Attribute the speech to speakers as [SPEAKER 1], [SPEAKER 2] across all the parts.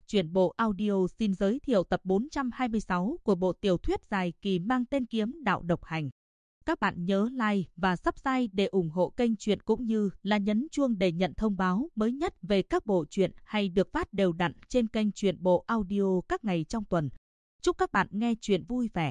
[SPEAKER 1] Truyện bộ audio xin giới thiệu tập 426 của bộ tiểu thuyết dài kỳ mang tên Kiếm Đạo Độc Hành. Các bạn nhớ like và subscribe để ủng hộ kênh truyện cũng như là nhấn chuông để nhận thông báo mới nhất về các bộ truyện hay được phát đều đặn trên kênh truyện bộ audio các ngày trong tuần. Chúc các bạn nghe truyện vui vẻ.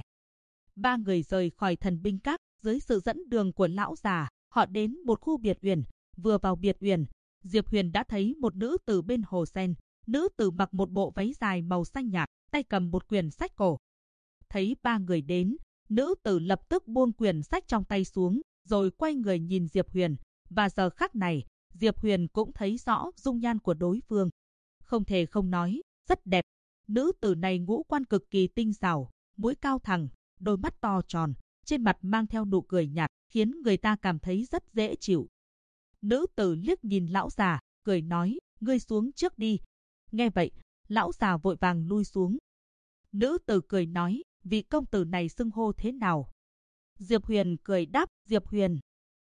[SPEAKER 1] Ba người rời khỏi Thần Binh Các dưới sự dẫn đường của lão già. Họ đến một khu biệt uyển. Vừa vào biệt uyển, Diệp Huyền đã thấy một nữ tử bên hồ sen. Nữ tử mặc một bộ váy dài màu xanh nhạt, tay cầm một quyển sách cổ. Thấy ba người đến, nữ tử lập tức buông quyển sách trong tay xuống, rồi quay người nhìn Diệp Huyền. Và giờ khắc này, Diệp Huyền cũng thấy rõ dung nhan của đối phương. Không thể không nói, rất đẹp. Nữ tử này ngũ quan cực kỳ tinh xảo, mũi cao thẳng, đôi mắt to tròn, trên mặt mang theo nụ cười nhạt, khiến người ta cảm thấy rất dễ chịu. Nữ tử liếc nhìn lão già, cười nói, ngươi xuống trước đi. Nghe vậy, lão già vội vàng lui xuống. Nữ tử cười nói, vị công tử này xưng hô thế nào? Diệp Huyền cười đáp, Diệp Huyền.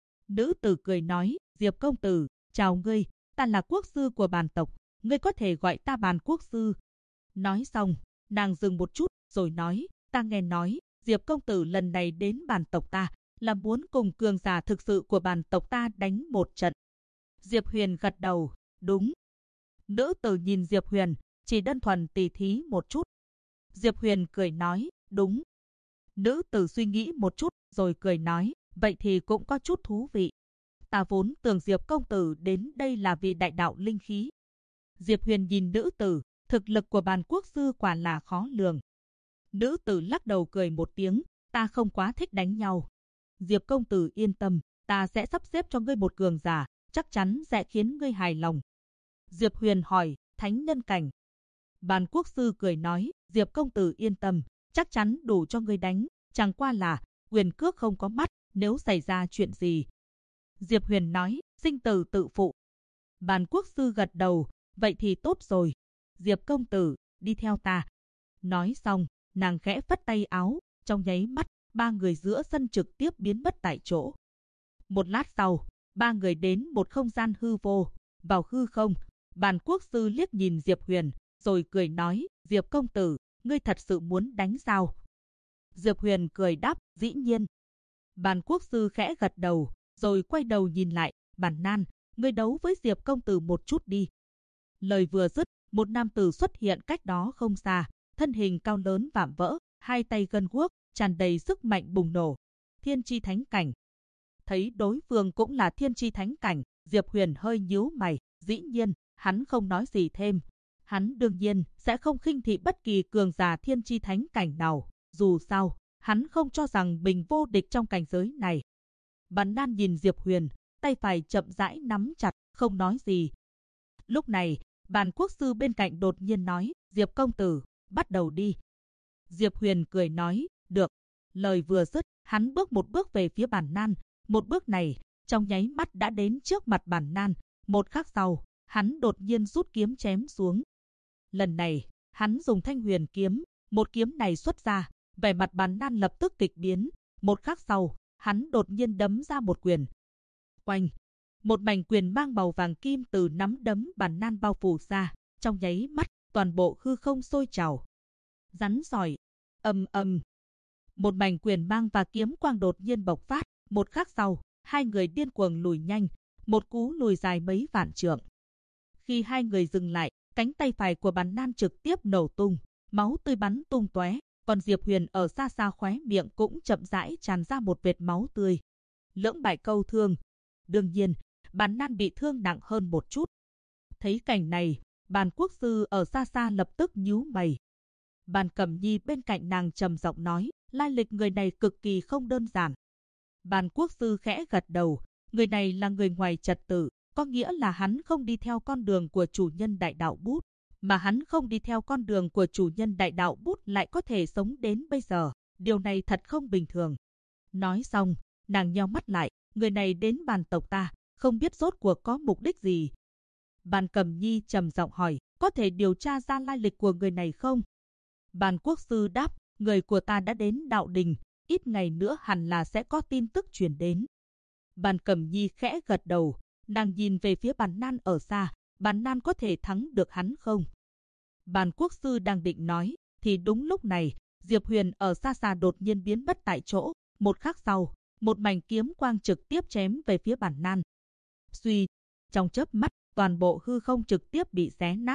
[SPEAKER 1] Nữ tử cười nói, Diệp công tử, chào ngươi, ta là quốc sư của Bàn tộc, ngươi có thể gọi ta Bàn quốc sư. Nói xong, nàng dừng một chút, rồi nói, ta nghe nói, Diệp công tử lần này đến Bàn tộc ta, là muốn cùng cường giả thực sự của Bàn tộc ta đánh một trận. Diệp Huyền gật đầu, đúng. Nữ tử nhìn Diệp Huyền, chỉ đơn thuần tỉ thí một chút. Diệp Huyền cười nói, đúng. Nữ tử suy nghĩ một chút, rồi cười nói, vậy thì cũng có chút thú vị. Ta vốn tưởng Diệp công tử đến đây là vì đại đạo linh khí. Diệp Huyền nhìn nữ tử, thực lực của Bàn quốc sư quả là khó lường. Nữ tử lắc đầu cười một tiếng, ta không quá thích đánh nhau. Diệp công tử yên tâm, ta sẽ sắp xếp cho ngươi một cường giả, chắc chắn sẽ khiến ngươi hài lòng. Diệp Huyền hỏi, thánh nhân cảnh. Bàn quốc sư cười nói, Diệp công tử yên tâm, chắc chắn đủ cho ngươi đánh, chẳng qua là quyền cước không có mắt, nếu xảy ra chuyện gì. Diệp Huyền nói, sinh tử tự phụ. Bàn quốc sư gật đầu, vậy thì tốt rồi. Diệp công tử, đi theo ta. Nói xong, nàng khẽ phất tay áo, trong nháy mắt, ba người giữa sân trực tiếp biến mất tại chỗ. Một lát sau, ba người đến một không gian hư vô. Vào hư không, Bàn quốc sư liếc nhìn Diệp Huyền, rồi cười nói, Diệp công tử, ngươi thật sự muốn đánh sao? Diệp Huyền cười đáp, dĩ nhiên. Bàn quốc sư khẽ gật đầu, rồi quay đầu nhìn lại, Bàn Nan, ngươi đấu với Diệp công tử một chút đi. Lời vừa dứt, một nam tử xuất hiện cách đó không xa, thân hình cao lớn vạm vỡ, hai tay gân guốc, tràn đầy sức mạnh bùng nổ. Thiên chi thánh cảnh. Thấy đối phương cũng là thiên chi thánh cảnh, Diệp Huyền hơi nhíu mày, dĩ nhiên, hắn không nói gì thêm. Hắn đương nhiên sẽ không khinh thị bất kỳ cường giả thiên chi thánh cảnh nào, dù sao, hắn không cho rằng mình vô địch trong cảnh giới này. Bàn Nan nhìn Diệp Huyền, tay phải chậm rãi nắm chặt, không nói gì. Lúc này, Bàn quốc sư bên cạnh đột nhiên nói, Diệp công tử, bắt đầu đi. Diệp Huyền cười nói, được. Lời vừa dứt, hắn bước một bước về phía Bàn Nan. Một bước này, trong nháy mắt đã đến trước mặt Bàn Nan. Một khắc sau, hắn đột nhiên rút kiếm chém xuống. Lần này, hắn dùng Thanh Huyền kiếm, một kiếm này xuất ra, vẻ mặt Bàn Nan lập tức kịch biến. Một khắc sau, hắn đột nhiên đấm ra một quyền. Oanh! Một mảnh quyền mang màu vàng kim từ nắm đấm Bàn Nan bao phủ ra, trong nháy mắt, toàn bộ hư không sôi trào. Rắn sỏi, ầm ầm. Một mảnh quyền mang và kiếm quang đột nhiên bộc phát, một khắc sau, hai người điên cuồng lùi nhanh, một cú lùi dài mấy vạn trượng. Khi hai người dừng lại, cánh tay phải của Bàn Nan trực tiếp nổ tung, máu tươi bắn tung tóe, còn Diệp Huyền ở xa xa khóe miệng cũng chậm rãi tràn ra một vệt máu tươi. Lưỡng bại câu thương. Đương nhiên, Bàn Nan bị thương nặng hơn một chút. Thấy cảnh này, Bàn quốc sư ở xa xa lập tức nhíu mày. Bàn Cẩm Nhi bên cạnh nàng trầm giọng nói, lai lịch người này cực kỳ không đơn giản. Bàn quốc sư khẽ gật đầu, người này là người ngoài trật tự, có nghĩa là hắn không đi theo con đường của chủ nhân đại đạo bút, mà hắn không đi theo con đường của chủ nhân đại đạo bút lại có thể sống đến bây giờ, điều này thật không bình thường. Nói xong, nàng nheo mắt lại, người này đến Bàn tộc ta, không biết rốt cuộc có mục đích gì. Bàn Cẩm Nhi trầm giọng hỏi, có thể điều tra ra lai lịch của người này không? Bàn quốc sư đáp, người của ta đã đến đạo đình, ít ngày nữa hẳn là sẽ có tin tức truyền đến. Bàn Cẩm Nhi khẽ gật đầu, nàng nhìn về phía Bàn Nan ở xa, Bàn Nan có thể thắng được hắn không? Bàn quốc sư đang định nói, thì đúng lúc này, Diệp Huyền ở xa xa đột nhiên biến mất tại chỗ. Một khắc sau, một mảnh kiếm quang trực tiếp chém về phía Bàn Nan. Suy, trong chớp mắt, toàn bộ hư không trực tiếp bị xé nát.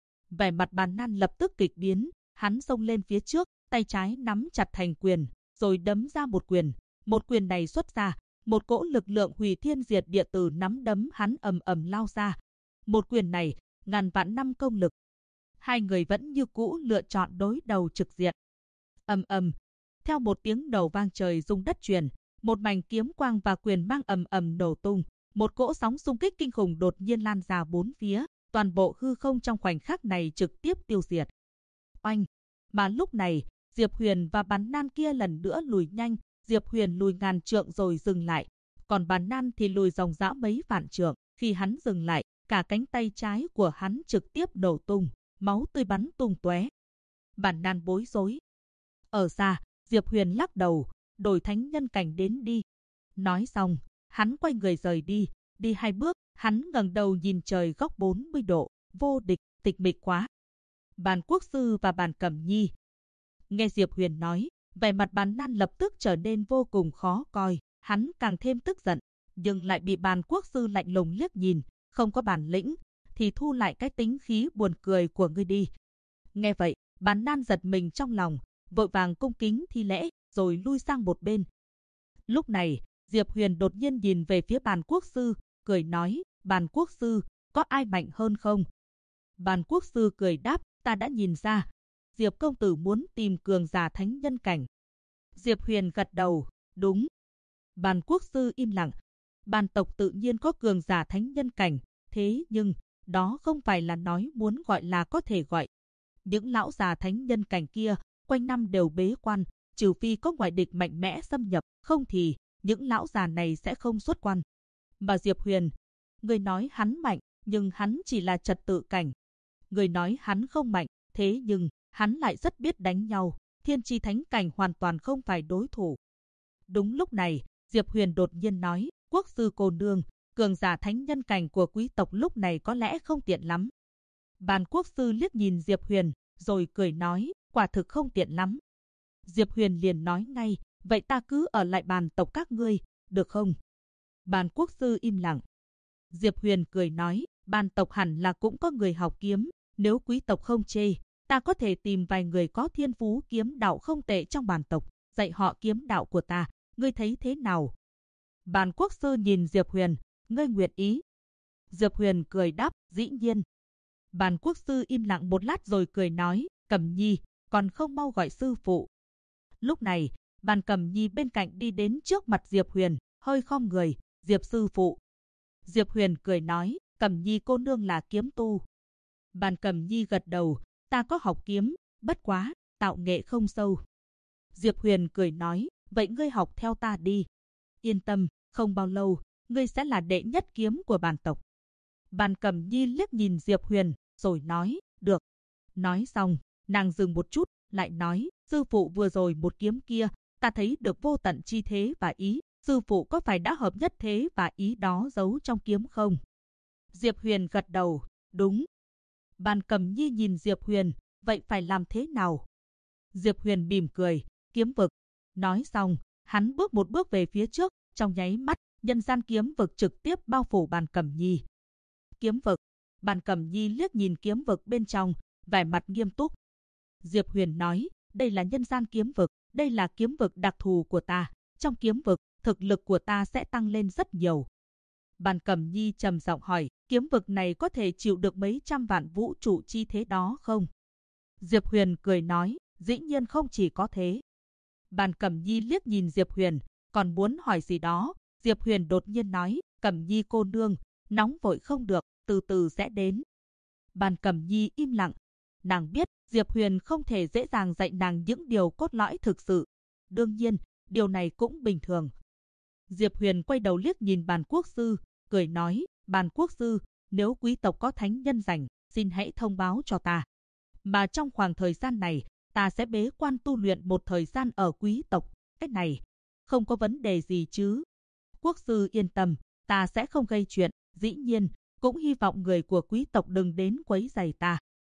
[SPEAKER 1] Vẻ mặt Bàn Nan lập tức kịch biến, hắn xông lên phía trước, tay trái nắm chặt thành quyền, rồi đấm ra một quyền. Một quyền này xuất ra, một cỗ lực lượng hủy thiên diệt địa từ nắm đấm hắn ầm ầm lao ra. Một quyền này, ngàn vạn năm công lực. Hai người vẫn như cũ lựa chọn đối đầu trực diện. Ầm ầm, theo một tiếng đầu vang trời rung đất truyền, một mảnh kiếm quang và quyền mang ầm ầm nổ tung, một cỗ sóng xung kích kinh khủng đột nhiên lan ra bốn phía, toàn bộ hư không trong khoảnh khắc này trực tiếp tiêu diệt. Oanh! Mà lúc này, Diệp Huyền và Bàn Nan kia lần nữa lùi nhanh, Diệp Huyền lùi ngàn trượng rồi dừng lại, còn Bàn Nan thì lùi dòng dã mấy vạn trượng. Khi hắn dừng lại, cả cánh tay trái của hắn trực tiếp nổ tung, máu tươi bắn tung tóe. Bàn Nan bối rối. Ở xa, Diệp Huyền lắc đầu, đổi thánh nhân cảnh đến đi. Nói xong, hắn quay người rời đi, đi hai bước, hắn ngẩng đầu nhìn trời góc 40 độ, vô địch, tịch mịch quá. Bàn quốc sư và Bàn Cẩm Nhi. Nghe Diệp Huyền nói, vẻ mặt Bàn Nan lập tức trở nên vô cùng khó coi, hắn càng thêm tức giận, nhưng lại bị Bàn quốc sư lạnh lùng liếc nhìn, không có bản lĩnh, thì thu lại cái tính khí buồn cười của ngươi đi. Nghe vậy, Bàn Nan giật mình trong lòng, vội vàng cung kính thi lễ, rồi lui sang một bên. Lúc này, Diệp Huyền đột nhiên nhìn về phía Bàn quốc sư, cười nói, Bàn quốc sư, có ai mạnh hơn không? Bàn quốc sư cười đáp, ta đã nhìn ra, Diệp công tử muốn tìm cường giả thánh nhân cảnh. Diệp Huyền gật đầu, đúng. Bàn quốc sư im lặng, Bàn tộc tự nhiên có cường giả thánh nhân cảnh, thế nhưng, đó không phải là nói muốn gọi là có thể gọi. Những lão già thánh nhân cảnh kia, quanh năm đều bế quan, trừ phi có ngoại địch mạnh mẽ xâm nhập, không thì, những lão già này sẽ không xuất quan. Mà Diệp Huyền, người nói hắn mạnh, nhưng hắn chỉ là trật tự cảnh. Người nói hắn không mạnh, thế nhưng, hắn lại rất biết đánh nhau, thiên chi thánh cảnh hoàn toàn không phải đối thủ. Đúng lúc này, Diệp Huyền đột nhiên nói, quốc sư cô nương, cường giả thánh nhân cảnh của quý tộc lúc này có lẽ không tiện lắm. Bàn quốc sư liếc nhìn Diệp Huyền, rồi cười nói, quả thực không tiện lắm. Diệp Huyền liền nói ngay, vậy ta cứ ở lại bàn tộc các ngươi, được không? Bàn quốc sư im lặng. Diệp Huyền cười nói, bàn tộc hẳn là cũng có người học kiếm, nếu quý tộc không chê, ta có thể tìm vài người có thiên phú kiếm đạo không tệ trong bàn tộc, dạy họ kiếm đạo của ta, ngươi thấy thế nào? Bàn quốc sư nhìn Diệp Huyền, ngươi nguyện ý. Diệp Huyền cười đáp, dĩ nhiên. Bàn quốc sư im lặng một lát rồi cười nói, Cẩm Nhi, còn không mau gọi sư phụ. Lúc này, Bàn Cẩm Nhi bên cạnh đi đến trước mặt Diệp Huyền, hơi khom người, Diệp sư phụ. Diệp Huyền cười nói, Cẩm Nhi cô nương là kiếm tu. Bàn Cẩm Nhi gật đầu, ta có học kiếm, bất quá, tạo nghệ không sâu. Diệp Huyền cười nói, vậy ngươi học theo ta đi. Yên tâm, không bao lâu, ngươi sẽ là đệ nhất kiếm của bàn tộc. Bàn Cẩm Nhi liếc nhìn Diệp Huyền, rồi nói, được. Nói xong, nàng dừng một chút, lại nói, sư phụ vừa rồi một kiếm kia, ta thấy được vô tận chi thế và ý, sư phụ có phải đã hợp nhất thế và ý đó giấu trong kiếm không? Diệp Huyền gật đầu, đúng. Bàn Cẩm Nhi nhìn Diệp Huyền, vậy phải làm thế nào? Diệp Huyền mỉm cười, kiếm vực. Nói xong, hắn bước một bước về phía trước, trong nháy mắt, nhân gian kiếm vực trực tiếp bao phủ Bàn Cẩm Nhi. Kiếm vực. Bàn Cẩm Nhi liếc nhìn kiếm vực bên trong, vẻ mặt nghiêm túc. Diệp Huyền nói, đây là nhân gian kiếm vực, đây là kiếm vực đặc thù của ta. Trong kiếm vực, thực lực của ta sẽ tăng lên rất nhiều. Bàn Cẩm Nhi trầm giọng hỏi, kiếm vực này có thể chịu được mấy trăm vạn vũ trụ chi thế đó không? Diệp Huyền cười nói, dĩ nhiên không chỉ có thế. Bàn Cẩm Nhi liếc nhìn Diệp Huyền, còn muốn hỏi gì đó. Diệp Huyền đột nhiên nói, Cẩm Nhi cô nương, nóng vội không được, từ từ sẽ đến. Bàn Cẩm Nhi im lặng. Nàng biết Diệp Huyền không thể dễ dàng dạy nàng những điều cốt lõi thực sự. Đương nhiên, điều này cũng bình thường. Diệp Huyền quay đầu liếc nhìn Bàn quốc sư, cười nói, Bàn quốc sư, nếu quý tộc có thánh nhân rảnh, xin hãy thông báo cho ta. Mà trong khoảng thời gian này, ta sẽ bế quan tu luyện một thời gian ở quý tộc. Cái này, không có vấn đề gì chứ. Quốc sư yên tâm, ta sẽ không gây chuyện, dĩ nhiên, cũng hy vọng người của quý tộc đừng đến quấy rầy ta.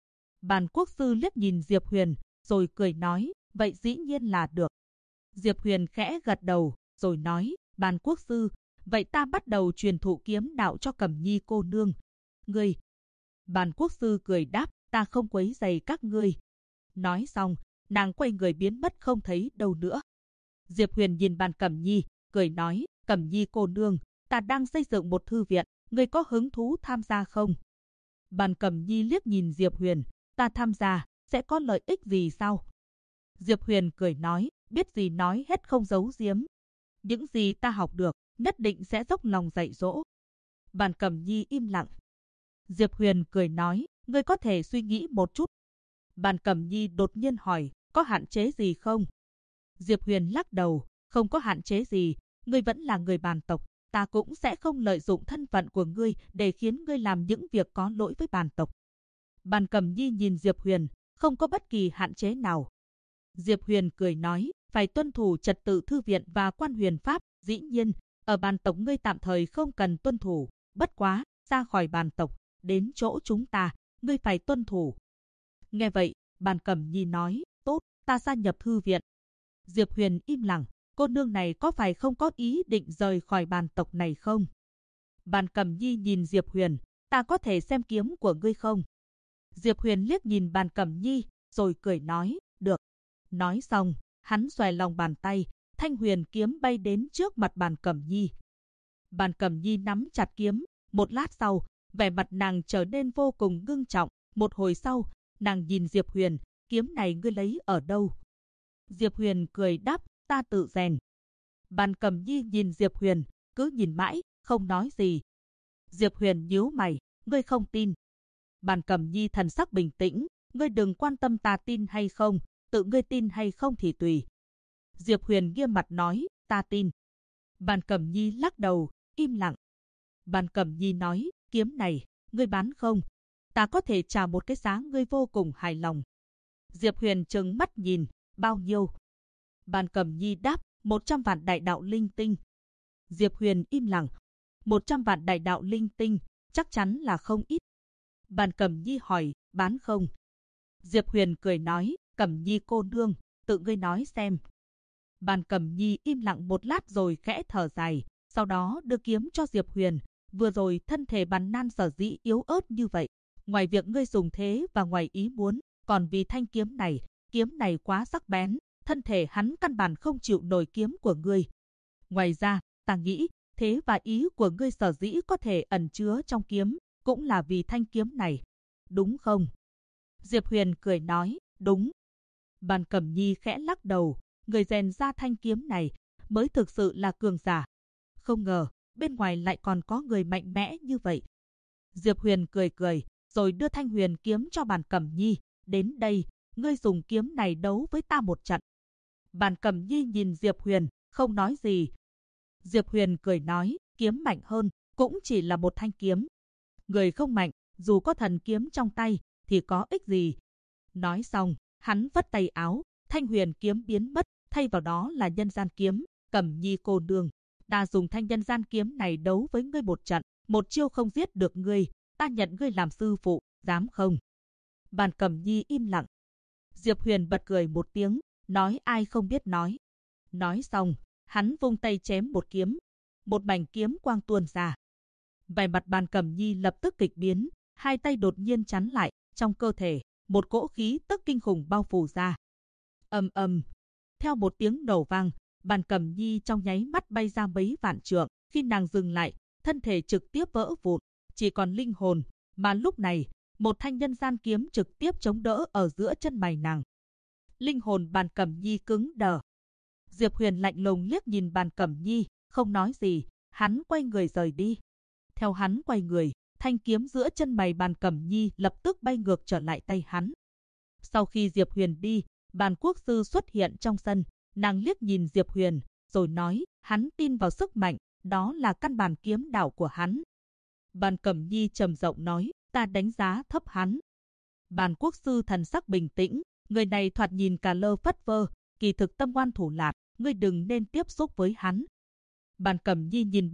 [SPEAKER 1] Bàn quốc sư liếc nhìn Diệp Huyền, rồi cười nói, vậy dĩ nhiên là được. Diệp Huyền khẽ gật đầu, rồi nói, Bàn quốc sư, vậy ta bắt đầu truyền thụ kiếm đạo cho Cẩm Nhi cô nương. Ngươi. Bàn quốc sư cười đáp, ta không quấy rầy các ngươi. Nói xong, nàng quay người biến mất không thấy đâu nữa. Diệp Huyền nhìn Bàn Cẩm Nhi, cười nói, Cẩm Nhi cô nương, ta đang xây dựng một thư viện, ngươi có hứng thú tham gia không? Bàn Cẩm Nhi liếc nhìn Diệp Huyền, ta tham gia, sẽ có lợi ích gì sao? Diệp Huyền cười nói, biết gì nói hết không giấu giếm. Những gì ta học được, nhất định sẽ dốc lòng dạy dỗ. Bàn Cẩm Nhi im lặng. Diệp Huyền cười nói, ngươi có thể suy nghĩ một chút. Bàn Cẩm Nhi đột nhiên hỏi, có hạn chế gì không? Diệp Huyền lắc đầu, không có hạn chế gì, ngươi vẫn là người Bàn tộc, ta cũng sẽ không lợi dụng thân phận của ngươi để khiến ngươi làm những việc có lỗi với Bàn tộc. Bàn Cẩm Nhi nhìn Diệp Huyền, không có bất kỳ hạn chế nào. Diệp Huyền cười nói, phải tuân thủ trật tự thư viện và quan huyền pháp, dĩ nhiên, ở Bàn tộc ngươi tạm thời không cần tuân thủ, bất quá, ra khỏi Bàn tộc, đến chỗ chúng ta, ngươi phải tuân thủ. Nghe vậy, Bàn Cẩm Nhi nói, tốt, ta gia nhập thư viện. Diệp Huyền im lặng, cô nương này có phải không có ý định rời khỏi Bàn tộc này không? Bàn Cẩm Nhi nhìn Diệp Huyền, ta có thể xem kiếm của ngươi không? Diệp Huyền liếc nhìn Bàn Cẩm Nhi, rồi cười nói, được. Nói xong, hắn xòe lòng bàn tay, thanh huyền kiếm bay đến trước mặt Bàn Cẩm Nhi. Bàn Cẩm Nhi nắm chặt kiếm, một lát sau, vẻ mặt nàng trở nên vô cùng ngưng trọng. Một hồi sau, nàng nhìn Diệp Huyền, kiếm này ngươi lấy ở đâu? Diệp Huyền cười đáp, ta tự rèn. Bàn Cẩm Nhi nhìn Diệp Huyền, cứ nhìn mãi, không nói gì. Diệp Huyền nhíu mày, ngươi không tin. Bàn Cẩm Nhi thần sắc bình tĩnh, ngươi đừng quan tâm ta tin hay không, tự ngươi tin hay không thì tùy. Diệp Huyền nghiêm mặt nói, ta tin. Bàn Cẩm Nhi lắc đầu, im lặng. Bàn Cẩm Nhi nói, kiếm này, ngươi bán không? Ta có thể trả một cái giá ngươi vô cùng hài lòng. Diệp Huyền trừng mắt nhìn, bao nhiêu? Bàn Cẩm Nhi đáp, 100 vạn đại đạo linh tinh. Diệp Huyền im lặng. 100 vạn đại đạo linh tinh, chắc chắn là không ít. Bàn Cẩm Nhi hỏi, bán không? Diệp Huyền cười nói, Cẩm Nhi cô nương, tự ngươi nói xem. Bàn Cẩm Nhi im lặng một lát rồi khẽ thở dài, sau đó đưa kiếm cho Diệp Huyền. Vừa rồi thân thể Bàn Nan sở dĩ yếu ớt như vậy, ngoài việc ngươi dùng thế và ngoài ý muốn, còn vì thanh kiếm này quá sắc bén, thân thể hắn căn bản không chịu nổi kiếm của ngươi. Ngoài ra, ta nghĩ, thế và ý của ngươi sở dĩ có thể ẩn chứa trong kiếm, cũng là vì thanh kiếm này, đúng không? Diệp Huyền cười nói, đúng. Bàn Cẩm Nhi khẽ lắc đầu, người rèn ra thanh kiếm này mới thực sự là cường giả. Không ngờ, bên ngoài lại còn có người mạnh mẽ như vậy. Diệp Huyền cười cười, rồi đưa thanh huyền kiếm cho Bàn Cẩm Nhi. Đến đây, ngươi dùng kiếm này đấu với ta một trận. Bàn Cẩm Nhi nhìn Diệp Huyền, không nói gì. Diệp Huyền cười nói, kiếm mạnh hơn, cũng chỉ là một thanh kiếm. Người không mạnh, dù có thần kiếm trong tay, thì có ích gì. Nói xong, hắn vất tay áo, thanh huyền kiếm biến mất, thay vào đó là nhân gian kiếm. Cẩm Nhi cô nương, ta dùng thanh nhân gian kiếm này đấu với ngươi một trận, một chiêu không giết được ngươi, ta nhận ngươi làm sư phụ, dám không? Bàn Cẩm Nhi im lặng. Diệp Huyền bật cười một tiếng, nói ai không biết nói. Nói xong, hắn vung tay chém một kiếm. Một mảnh kiếm quang tuôn ra. Vẻ mặt Bàn Cẩm Nhi lập tức kịch biến, hai tay đột nhiên chắn lại, trong cơ thể, một cỗ khí tức kinh khủng bao phủ ra. Ầm ầm, theo một tiếng nổ vang, Bàn Cẩm Nhi trong nháy mắt bay ra mấy vạn trượng, khi nàng dừng lại, thân thể trực tiếp vỡ vụn, chỉ còn linh hồn, mà lúc này, một thanh nhân gian kiếm trực tiếp chống đỡ ở giữa chân mày nàng. Linh hồn Bàn Cẩm Nhi cứng đờ. Diệp Huyền lạnh lùng liếc nhìn Bàn Cẩm Nhi, không nói gì, hắn quay người rời đi. Theo hắn quay người, thanh kiếm giữa chân mày Bàn Cẩm Nhi lập tức bay ngược trở lại tay hắn. Sau khi Diệp Huyền đi, Bàn quốc sư xuất hiện trong sân, nàng liếc nhìn Diệp Huyền, rồi nói, hắn tin vào sức mạnh, đó là căn bản kiếm đạo của hắn. Bàn Cẩm Nhi trầm giọng nói, ta đánh giá thấp hắn. Bàn quốc sư thần sắc bình tĩnh, người này thoạt nhìn cả lơ phất vơ, kỳ thực tâm ngoan thủ lạt, ngươi đừng nên tiếp xúc với hắn. Bàn Cẩm Nhi nhìn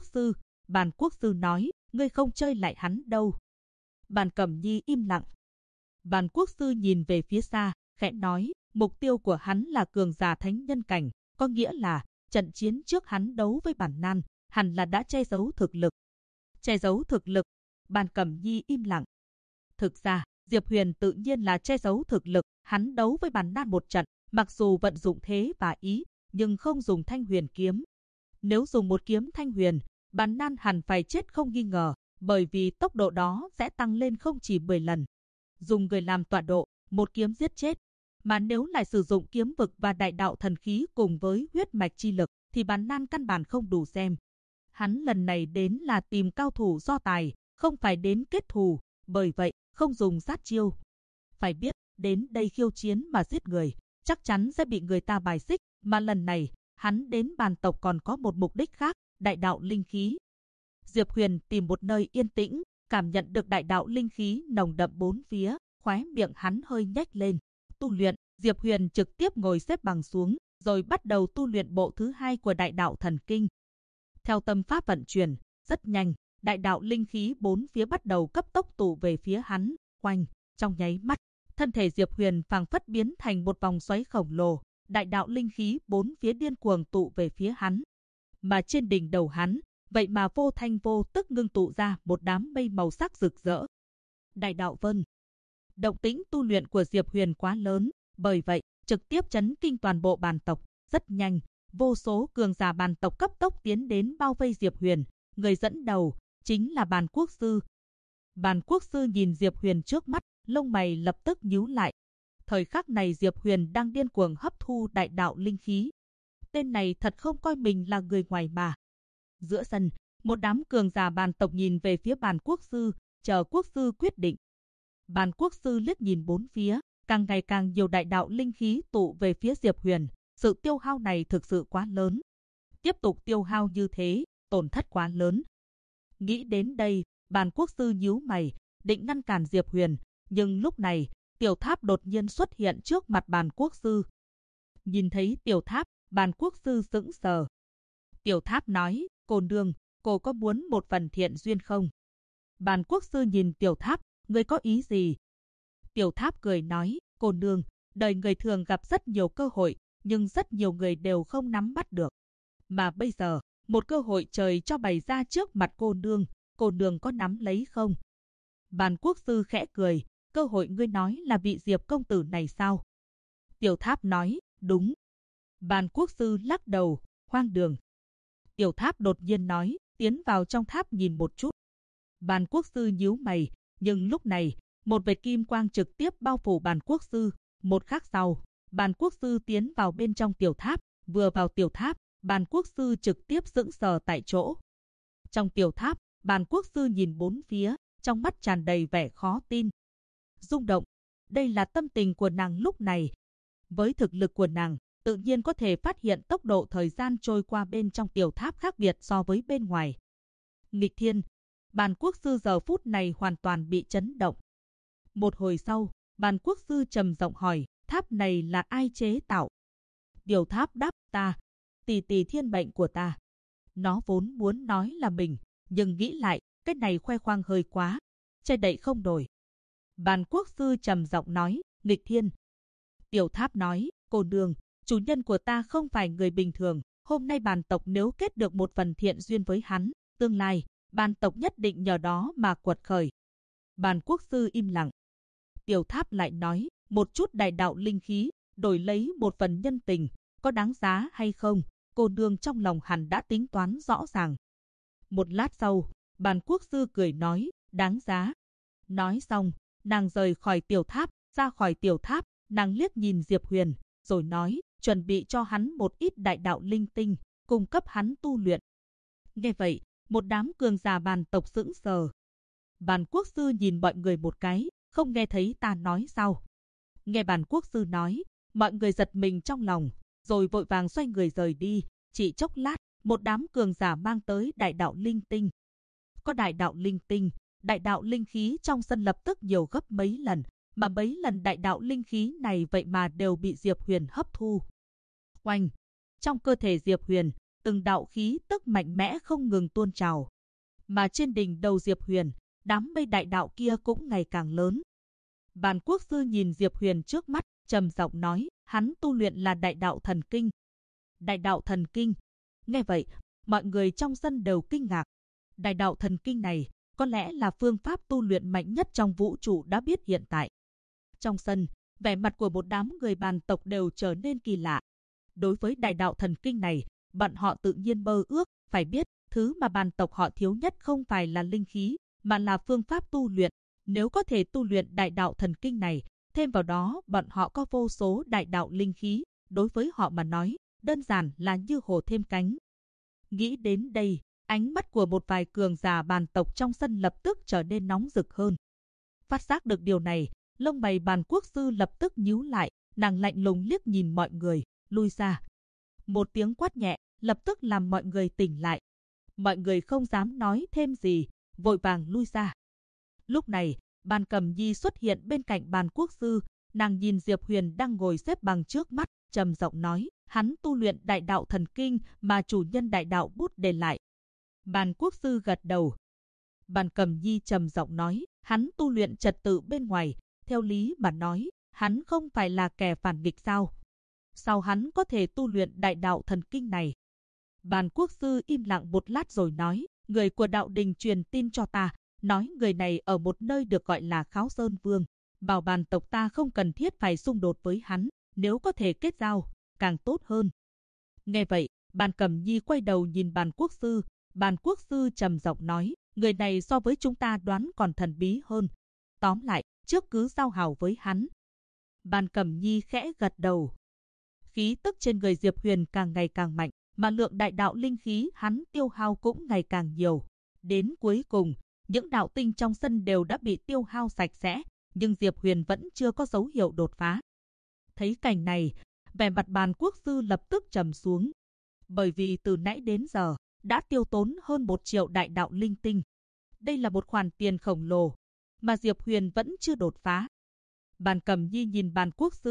[SPEAKER 1] Bàn quốc sư nói, ngươi không chơi lại hắn đâu. Bàn Cẩm Nhi im lặng. Bàn Quốc Sư nhìn về phía xa, khẽ nói, mục tiêu của hắn là cường giả thánh nhân cảnh, có nghĩa là trận chiến trước hắn đấu với Bản Nan, hẳn là đã che giấu thực lực. Che giấu thực lực? Bàn Cẩm Nhi im lặng. Thực ra, Diệp Huyền tự nhiên là che giấu thực lực, hắn đấu với Bản Nan một trận, mặc dù vận dụng thế và ý, nhưng không dùng Thanh Huyền kiếm. Nếu dùng một kiếm Thanh Huyền, Bản Nan hẳn phải chết không nghi ngờ, bởi vì tốc độ đó sẽ tăng lên không chỉ 10 lần. Dùng người làm tọa độ, một kiếm giết chết. Mà nếu lại sử dụng kiếm vực và đại đạo thần khí cùng với huyết mạch chi lực, thì Bản Nan căn bản không đủ xem. Hắn lần này đến là tìm cao thủ do tài, không phải đến kết thù, bởi vậy không dùng sát chiêu. Phải biết, đến đây khiêu chiến mà giết người, chắc chắn sẽ bị người ta bài xích, mà lần này, hắn đến Bàn tộc còn có một mục đích khác, đại đạo linh khí. Diệp Huyền tìm một nơi yên tĩnh, cảm nhận được đại đạo linh khí nồng đậm bốn phía, khóe miệng hắn hơi nhếch lên. Tu luyện, Diệp Huyền trực tiếp ngồi xếp bằng xuống, rồi bắt đầu tu luyện bộ thứ 2 của đại đạo thần kinh. Theo tâm pháp vận chuyển, rất nhanh, đại đạo linh khí bốn phía bắt đầu cấp tốc tụ về phía hắn, quanh, trong nháy mắt, thân thể Diệp Huyền phảng phất biến thành một vòng xoáy khổng lồ, đại đạo linh khí bốn phía điên cuồng tụ về phía hắn. Mà trên đỉnh đầu hắn, vậy mà vô thanh vô tức ngưng tụ ra một đám mây màu sắc rực rỡ. Đại đạo vân. Động tĩnh tu luyện của Diệp Huyền quá lớn, bởi vậy, trực tiếp chấn kinh toàn bộ Bàn tộc. Rất nhanh, vô số cường giả Bàn tộc cấp tốc tiến đến bao vây Diệp Huyền. Người dẫn đầu chính là Bàn Quốc Sư. Bàn Quốc Sư nhìn Diệp Huyền trước mắt, lông mày lập tức nhíu lại. Thời khắc này Diệp Huyền đang điên cuồng hấp thu đại đạo linh khí. Tên này thật không coi mình là người ngoài mà. Giữa sân, một đám cường giả Bàn tộc nhìn về phía Bàn Quốc Sư, chờ Quốc Sư quyết định. Bàn Quốc Sư liếc nhìn bốn phía, càng ngày càng nhiều đại đạo linh khí tụ về phía Diệp Huyền. Sự tiêu hao này thực sự quá lớn. Tiếp tục tiêu hao như thế, tổn thất quá lớn. Nghĩ đến đây, Bàn Quốc Sư nhíu mày, định ngăn cản Diệp Huyền, nhưng lúc này, Tiểu Tháp đột nhiên xuất hiện trước mặt Bàn Quốc Sư. Nhìn thấy Tiểu Tháp, Bàn Quốc Sư sững sờ. Tiểu Tháp nói, cô nương, cô có muốn một phần thiện duyên không? Bàn Quốc Sư nhìn Tiểu Tháp, ngươi có ý gì? Tiểu Tháp cười nói, cô nương, đời người thường gặp rất nhiều cơ hội, nhưng rất nhiều người đều không nắm bắt được. Mà bây giờ, một cơ hội trời cho bày ra trước mặt cô nương có nắm lấy không? Bàn Quốc Sư khẽ cười, cơ hội ngươi nói là vị Diệp công tử này sao? Tiểu Tháp nói, đúng. Bàn Quốc Sư lắc đầu, hoang đường. Tiểu Tháp đột nhiên nói, tiến vào trong tháp nhìn một chút. Bàn Quốc Sư nhíu mày, nhưng lúc này, một vệt kim quang trực tiếp bao phủ Bàn Quốc Sư. Một khắc sau, Bàn Quốc Sư tiến vào bên trong tiểu tháp, vừa vào tiểu tháp, Bàn Quốc Sư trực tiếp sững sờ tại chỗ. Trong tiểu tháp, Bàn Quốc Sư nhìn bốn phía, trong mắt tràn đầy vẻ khó tin. Rung động, đây là tâm tình của nàng lúc này. Với thực lực của nàng, tự nhiên có thể phát hiện tốc độ thời gian trôi qua bên trong tiểu tháp khác biệt so với bên ngoài. Nghịch thiên, Bàn Quốc Sư giờ phút này hoàn toàn bị chấn động. Một hồi sau, Bàn Quốc Sư trầm giọng hỏi, tháp này là ai chế tạo? Tiểu Tháp đáp, ta, tỷ tỷ thiên mệnh của ta. Nó vốn muốn nói là mình, nhưng nghĩ lại, cái này khoe khoang hơi quá, che đậy không nổi. Bàn Quốc Sư trầm giọng nói, nghịch thiên. Tiểu Tháp nói, cô nương, chủ nhân của ta không phải người bình thường, hôm nay Bàn tộc nếu kết được một phần thiện duyên với hắn, tương lai, Bàn tộc nhất định nhờ đó mà quật khởi. Bàn Quốc Sư im lặng. Tiểu Tháp lại nói, một chút đại đạo linh khí, đổi lấy một phần nhân tình, có đáng giá hay không? Cô nương trong lòng hẳn đã tính toán rõ ràng. Một lát sau, Bàn Quốc Sư cười nói, đáng giá. Nói xong, nàng rời khỏi tiểu tháp, ra khỏi tiểu tháp, nàng liếc nhìn Diệp Huyền, rồi nói, chuẩn bị cho hắn một ít đại đạo linh tinh, cung cấp hắn tu luyện. Nghe vậy, một đám cường giả Bàn tộc sững sờ. Bàn Quốc Sư nhìn mọi người một cái, không nghe thấy ta nói sao? Nghe Bàn Quốc Sư nói, mọi người giật mình trong lòng, rồi vội vàng xoay người rời đi. Chỉ chốc lát, một đám cường giả mang tới đại đạo linh tinh. Có đại đạo linh tinh, đại đạo linh khí trong sân lập tức nhiều gấp mấy lần, mà mấy lần đại đạo linh khí này vậy mà đều bị Diệp Huyền hấp thu. Oanh! Trong cơ thể Diệp Huyền, từng đạo khí tức mạnh mẽ không ngừng tuôn trào. Mà trên đỉnh đầu Diệp Huyền, đám mây đại đạo kia cũng ngày càng lớn. Bàn Quốc Sư nhìn Diệp Huyền trước mắt, trầm giọng nói, hắn tu luyện là đại đạo thần kinh. Đại đạo thần kinh. Nghe vậy, mọi người trong sân đều kinh ngạc. Đại đạo thần kinh này có lẽ là phương pháp tu luyện mạnh nhất trong vũ trụ đã biết hiện tại. Trong sân, vẻ mặt của một đám người bàn tộc đều trở nên kỳ lạ. Đối với đại đạo thần kinh này, bọn họ tự nhiên mơ ước, phải biết, thứ mà bàn tộc họ thiếu nhất không phải là linh khí, mà là phương pháp tu luyện. Nếu có thể tu luyện đại đạo thần kinh này, thêm vào đó bọn họ có vô số đại đạo linh khí, đối với họ mà nói, đơn giản là như hổ thêm cánh. Nghĩ đến đây, ánh mắt của một vài cường giả bàn tộc trong sân lập tức trở nên nóng rực hơn. Phát giác được điều này, lông mày Bàn Quốc Sư lập tức nhíu lại, nàng lạnh lùng liếc nhìn mọi người, lui ra. Một tiếng quát nhẹ, lập tức làm mọi người tỉnh lại. Mọi người không dám nói thêm gì, vội vàng lui ra. Lúc này, Bàn Cẩm Nhi xuất hiện bên cạnh Bàn Quốc Sư, nàng nhìn Diệp Huyền đang ngồi xếp bằng trước mắt, trầm giọng nói, hắn tu luyện đại đạo thần kinh mà chủ nhân đại đạo bút để lại. Bàn Quốc Sư gật đầu. Bàn Cẩm Nhi trầm giọng nói, hắn tu luyện trật tự bên ngoài, theo lý mà nói, hắn không phải là kẻ phản nghịch sao? Sao hắn có thể tu luyện đại đạo thần kinh này? Bàn Quốc Sư im lặng một lát rồi nói, người của đạo đình truyền tin cho ta, nói người này ở một nơi được gọi là Kháo Sơn Vương, bảo bàn tộc ta không cần thiết phải xung đột với hắn, nếu có thể kết giao, càng tốt hơn. Nghe vậy, Bàn Cẩm Nhi quay đầu nhìn Bàn Quốc Sư, Bàn Quốc Sư trầm giọng nói, người này so với chúng ta đoán còn thần bí hơn. Tóm lại, trước cứ giao hảo với hắn. Bàn Cẩm Nhi khẽ gật đầu. Khí tức trên người Diệp Huyền càng ngày càng mạnh, mà lượng đại đạo linh khí hắn tiêu hao cũng ngày càng nhiều. Đến cuối cùng, những đạo tinh trong sân đều đã bị tiêu hao sạch sẽ, nhưng Diệp Huyền vẫn chưa có dấu hiệu đột phá. Thấy cảnh này, vẻ mặt Bàn Quốc Sư lập tức trầm xuống. Bởi vì từ nãy đến giờ, đã tiêu tốn hơn 1 triệu đại đạo linh tinh. Đây là một khoản tiền khổng lồ, mà Diệp Huyền vẫn chưa đột phá. Bàn Cẩm Nhi nhìn Bàn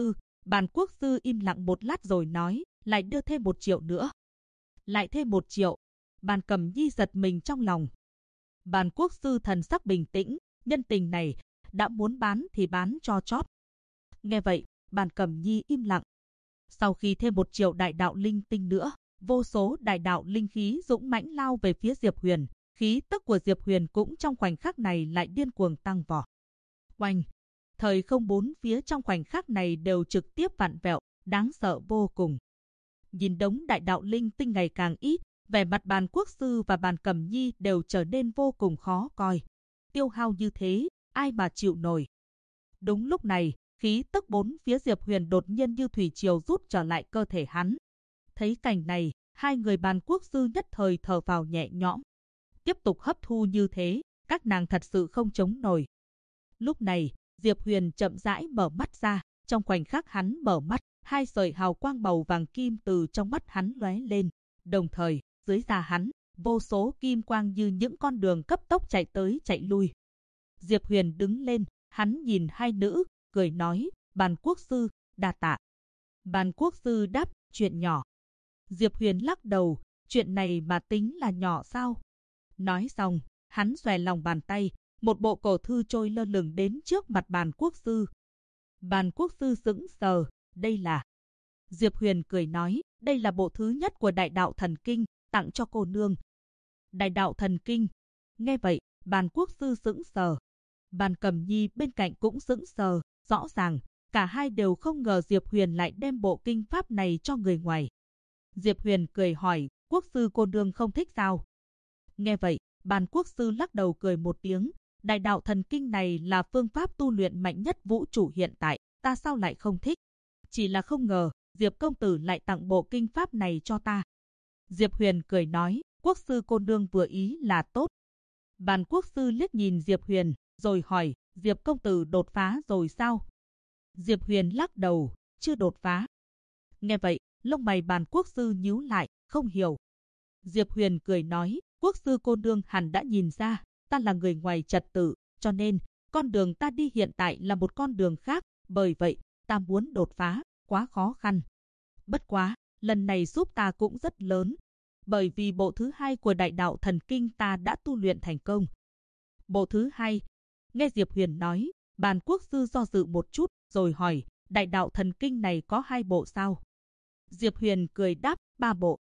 [SPEAKER 1] Quốc Sư im lặng một lát rồi nói, lại đưa thêm 1 triệu nữa. Lại thêm 1 triệu, Bàn Cẩm Nhi giật mình trong lòng. Bàn Quốc Sư thần sắc bình tĩnh, nhân tình này, đã muốn bán thì bán cho chót. Nghe vậy, Bàn Cẩm Nhi im lặng. Sau khi thêm 1 triệu đại đạo linh tinh nữa, vô số đại đạo linh khí dũng mãnh lao về phía Diệp Huyền. Khí tức của Diệp Huyền cũng trong khoảnh khắc này lại điên cuồng tăng vọt. Oanh! Thời không bốn phía trong khoảnh khắc này đều trực tiếp vặn vẹo, đáng sợ vô cùng. Nhìn đống đại đạo linh tinh ngày càng ít, vẻ mặt Bàn Quốc Sư và Bàn Cẩm Nhi đều trở nên vô cùng khó coi. Tiêu hao như thế, ai mà chịu nổi. Đúng lúc này, khí tức bốn phía Diệp Huyền đột nhiên như thủy triều rút trở lại cơ thể hắn. Thấy cảnh này, hai người Bàn Quốc Sư nhất thời thở phào nhẹ nhõm. Tiếp tục hấp thu như thế, các nàng thật sự không chống nổi. Lúc này, Diệp Huyền chậm rãi mở mắt ra, trong khoảnh khắc hắn mở mắt, hai sợi hào quang màu vàng kim từ trong mắt hắn lóe lên, đồng thời, dưới da hắn, vô số kim quang như những con đường cấp tốc chạy tới chạy lui. Diệp Huyền đứng lên, hắn nhìn hai nữ, cười nói, Bàn Quốc Sư, đa tạ. Bàn Quốc Sư đáp, chuyện nhỏ. Diệp Huyền lắc đầu, chuyện này mà tính là nhỏ sao? Nói xong, hắn xòe lòng bàn tay, một bộ cổ thư trôi lơ lửng đến trước mặt Bàn Quốc Sư. Bàn Quốc Sư sững sờ, đây là... Diệp Huyền cười nói, đây là bộ thứ nhất của Đại Đạo Thần Kinh, tặng cho cô nương. Đại Đạo Thần Kinh. Nghe vậy, Bàn Quốc Sư sững sờ. Bàn Cẩm Nhi bên cạnh cũng sững sờ, rõ ràng, cả hai đều không ngờ Diệp Huyền lại đem bộ kinh pháp này cho người ngoài. Diệp Huyền cười hỏi, Quốc Sư cô nương không thích sao? Nghe vậy, Bàn Quốc Sư lắc đầu cười một tiếng, Đại Đạo Thần Kinh này là phương pháp tu luyện mạnh nhất vũ trụ hiện tại, ta sao lại không thích? Chỉ là không ngờ, Diệp công tử lại tặng bộ kinh pháp này cho ta. Diệp Huyền cười nói, Quốc Sư cô nương vừa ý là tốt. Bàn Quốc Sư liếc nhìn Diệp Huyền, rồi hỏi, Diệp công tử đột phá rồi sao? Diệp Huyền lắc đầu, chưa đột phá. Nghe vậy, lông mày Bàn Quốc Sư nhíu lại, không hiểu. Diệp Huyền cười nói, Quốc Sư cô nương hẳn đã nhìn ra, ta là người ngoài trật tự, cho nên, con đường ta đi hiện tại là một con đường khác, bởi vậy, ta muốn đột phá, quá khó khăn. Bất quá, lần này giúp ta cũng rất lớn, bởi vì bộ thứ hai của Đại Đạo Thần Kinh ta đã tu luyện thành công. Bộ thứ hai, nghe Diệp Huyền nói, Bàn quốc sư do dự một chút, rồi hỏi, đại đạo thần kinh này có 2 bộ sao? Diệp Huyền cười đáp, 3 bộ.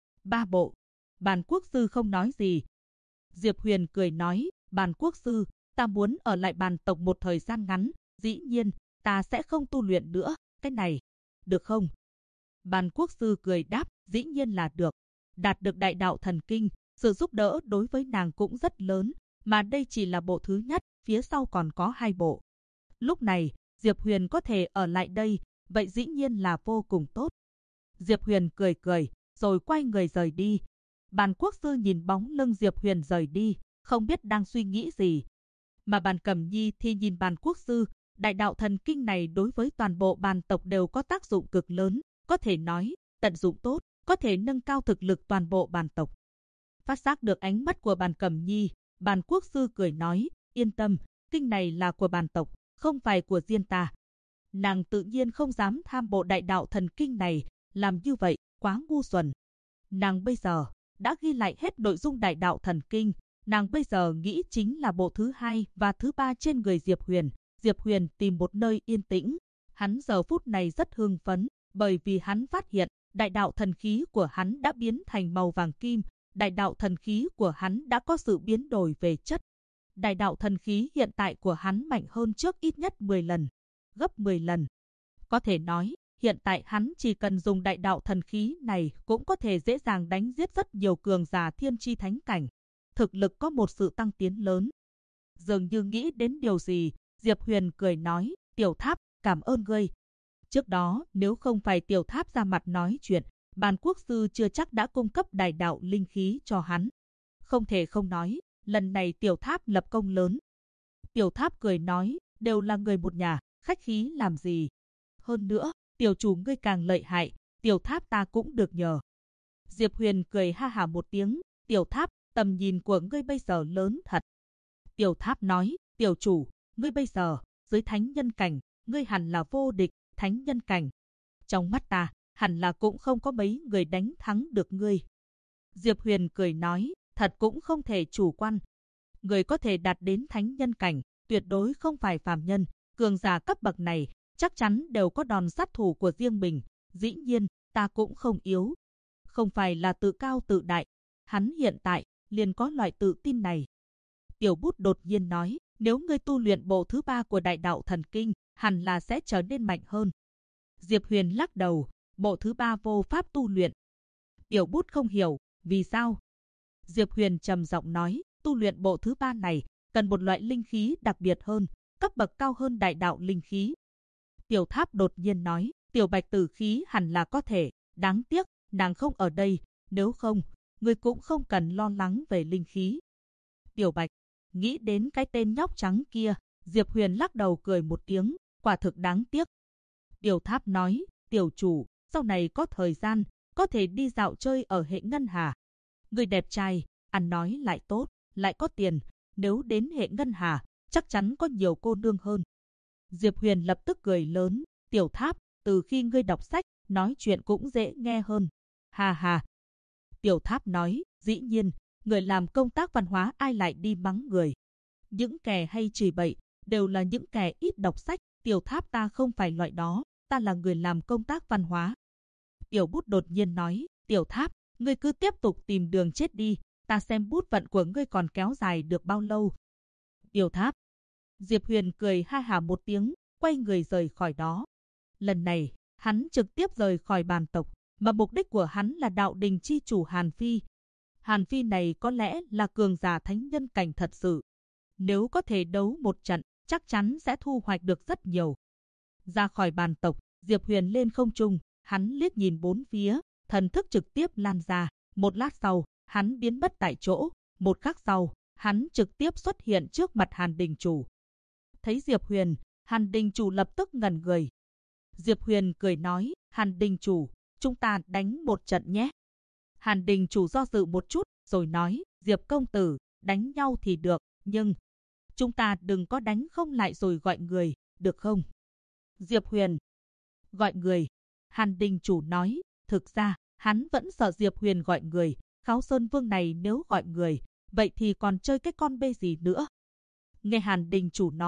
[SPEAKER 1] 3 bộ. Bàn quốc sư không nói gì. Diệp Huyền cười nói, bàn quốc sư, ta muốn ở lại bàn tộc một thời gian ngắn, dĩ nhiên, ta sẽ không tu luyện nữa, cái này, được không? Bàn quốc sư cười đáp, dĩ nhiên là được. Đạt được đại đạo thần kinh, sự giúp đỡ đối với nàng cũng rất lớn, mà đây chỉ là bộ thứ nhất, phía sau còn có 2 bộ. Lúc này, Diệp Huyền có thể ở lại đây, vậy dĩ nhiên là vô cùng tốt. Diệp Huyền cười cười, rồi quay người rời đi. Bàn quốc sư nhìn bóng lưng Diệp Huyền rời đi, không biết đang suy nghĩ gì. Mà bàn Cẩm Nhi thì nhìn bàn quốc sư, đại đạo thần kinh này đối với toàn bộ bàn tộc đều có tác dụng cực lớn, có thể nói, tận dụng tốt, có thể nâng cao thực lực toàn bộ bàn tộc. Phát giác được ánh mắt của bàn Cẩm Nhi, bàn quốc sư cười nói, yên tâm, kinh này là của bàn tộc, không phải của riêng ta. Nàng tự nhiên không dám tham bộ đại đạo thần kinh này, làm như vậy, quá ngu xuẩn. Nàng bây giờ đã ghi lại hết nội dung đại đạo thần kinh, nàng bây giờ nghĩ chính là bộ thứ 2 và thứ 3 trên người Diệp Huyền. Diệp Huyền tìm một nơi yên tĩnh, hắn giờ phút này rất hưng phấn, bởi vì hắn phát hiện đại đạo thần khí của hắn đã biến thành màu vàng kim, đại đạo thần khí của hắn đã có sự biến đổi về chất. Đại đạo thần khí hiện tại của hắn mạnh hơn trước ít nhất 10 lần, gấp 10 lần. Có thể nói, hiện tại hắn chỉ cần dùng đại đạo thần khí này cũng có thể dễ dàng đánh giết rất nhiều cường giả thiên chi thánh cảnh. Thực lực có một sự tăng tiến lớn. Dường như nghĩ đến điều gì, Diệp Huyền cười nói, Tiểu Tháp, cảm ơn ngươi. Trước đó, nếu không phải Tiểu Tháp ra mặt nói chuyện, bàn quốc sư chưa chắc đã cung cấp đại đạo linh khí cho hắn. Không thể không nói, lần này Tiểu Tháp lập công lớn. Tiểu Tháp cười nói, đều là người một nhà, khách khí làm gì. Hơn nữa, tiểu chủ ngươi càng lợi hại, Tiểu Tháp ta cũng được nhờ. Diệp Huyền cười ha hả một tiếng, Tiểu Tháp, tầm nhìn của ngươi bây giờ lớn thật. Tiểu Tháp nói, tiểu chủ, ngươi bây giờ, dưới thánh nhân cảnh, ngươi hẳn là vô địch, thánh nhân cảnh. Trong mắt ta, hẳn là cũng không có mấy người đánh thắng được ngươi. Diệp Huyền cười nói, thật cũng không thể chủ quan. Người có thể đạt đến thánh nhân cảnh, tuyệt đối không phải phàm nhân, cường giả cấp bậc này, chắc chắn đều có đòn sát thủ của riêng mình. Dĩ nhiên, ta cũng không yếu. Không phải là tự cao tự đại. Hắn hiện tại, liền có loại tự tin này. Tiểu Bút đột nhiên nói, nếu ngươi tu luyện bộ thứ 3 của đại đạo thần kinh, hẳn là sẽ trở nên mạnh hơn. Diệp Huyền lắc đầu, bộ thứ 3 vô pháp tu luyện. Tiểu Bút không hiểu, vì sao? Diệp Huyền trầm giọng nói, tu luyện bộ thứ 3 này, cần một loại linh khí đặc biệt hơn, cấp bậc cao hơn đại đạo linh khí. Tiểu Tháp đột nhiên nói, Tiểu Bạch tử khí hẳn là có thể, đáng tiếc, nàng không ở đây, nếu không, ngươi cũng không cần lo lắng về linh khí. Tiểu Bạch, nghĩ đến cái tên nhóc trắng kia, Diệp Huyền lắc đầu cười một tiếng, quả thực đáng tiếc. Tiểu Tháp nói, tiểu chủ, sau này có thời gian, có thể đi dạo chơi ở hệ ngân hà. Người đẹp trai, ăn nói lại tốt, lại có tiền, nếu đến hệ ngân hà, chắc chắn có nhiều cô nương hơn. Diệp Huyền lập tức cười lớn, Tiểu Tháp, từ khi ngươi đọc sách, nói chuyện cũng dễ nghe hơn. Hà hà. Tiểu Tháp nói, dĩ nhiên, người làm công tác văn hóa ai lại đi mắng người. Những kẻ hay chửi bậy, đều là những kẻ ít đọc sách, Tiểu Tháp ta không phải loại đó, ta là người làm công tác văn hóa. Tiểu Bút đột nhiên nói, Tiểu Tháp, ngươi cứ tiếp tục tìm đường chết đi, ta xem bút vận của ngươi còn kéo dài được bao lâu. Tiểu Tháp. Diệp Huyền cười ha hả một tiếng, quay người rời khỏi đó. Lần này, hắn trực tiếp rời khỏi bàn tộc, mà mục đích của hắn là đạo đình chi chủ Hàn Phi. Hàn Phi này có lẽ là cường giả thánh nhân cảnh thật sự. Nếu có thể đấu một trận, chắc chắn sẽ thu hoạch được rất nhiều. Ra khỏi bàn tộc, Diệp Huyền lên không trung, hắn liếc nhìn bốn phía, thần thức trực tiếp lan ra. Một lát sau, hắn biến mất tại chỗ. Một khắc sau, hắn trực tiếp xuất hiện trước mặt Hàn Đình Chủ. Thấy Diệp Huyền, Hàn Đình Chủ lập tức ngẩn người. Diệp Huyền cười nói, Hàn Đình Chủ, chúng ta đánh một trận nhé. Hàn Đình Chủ do dự một chút, rồi nói, Diệp công tử, đánh nhau thì được, nhưng chúng ta đừng có đánh không lại rồi gọi người, được không? Diệp Huyền gọi người. Hàn Đình Chủ nói, thực ra, hắn vẫn sợ Diệp Huyền gọi người, Kháo Sơn Vương này nếu gọi người, vậy thì còn chơi cái con bê gì nữa? Nghe Hàn Đình Chủ nói,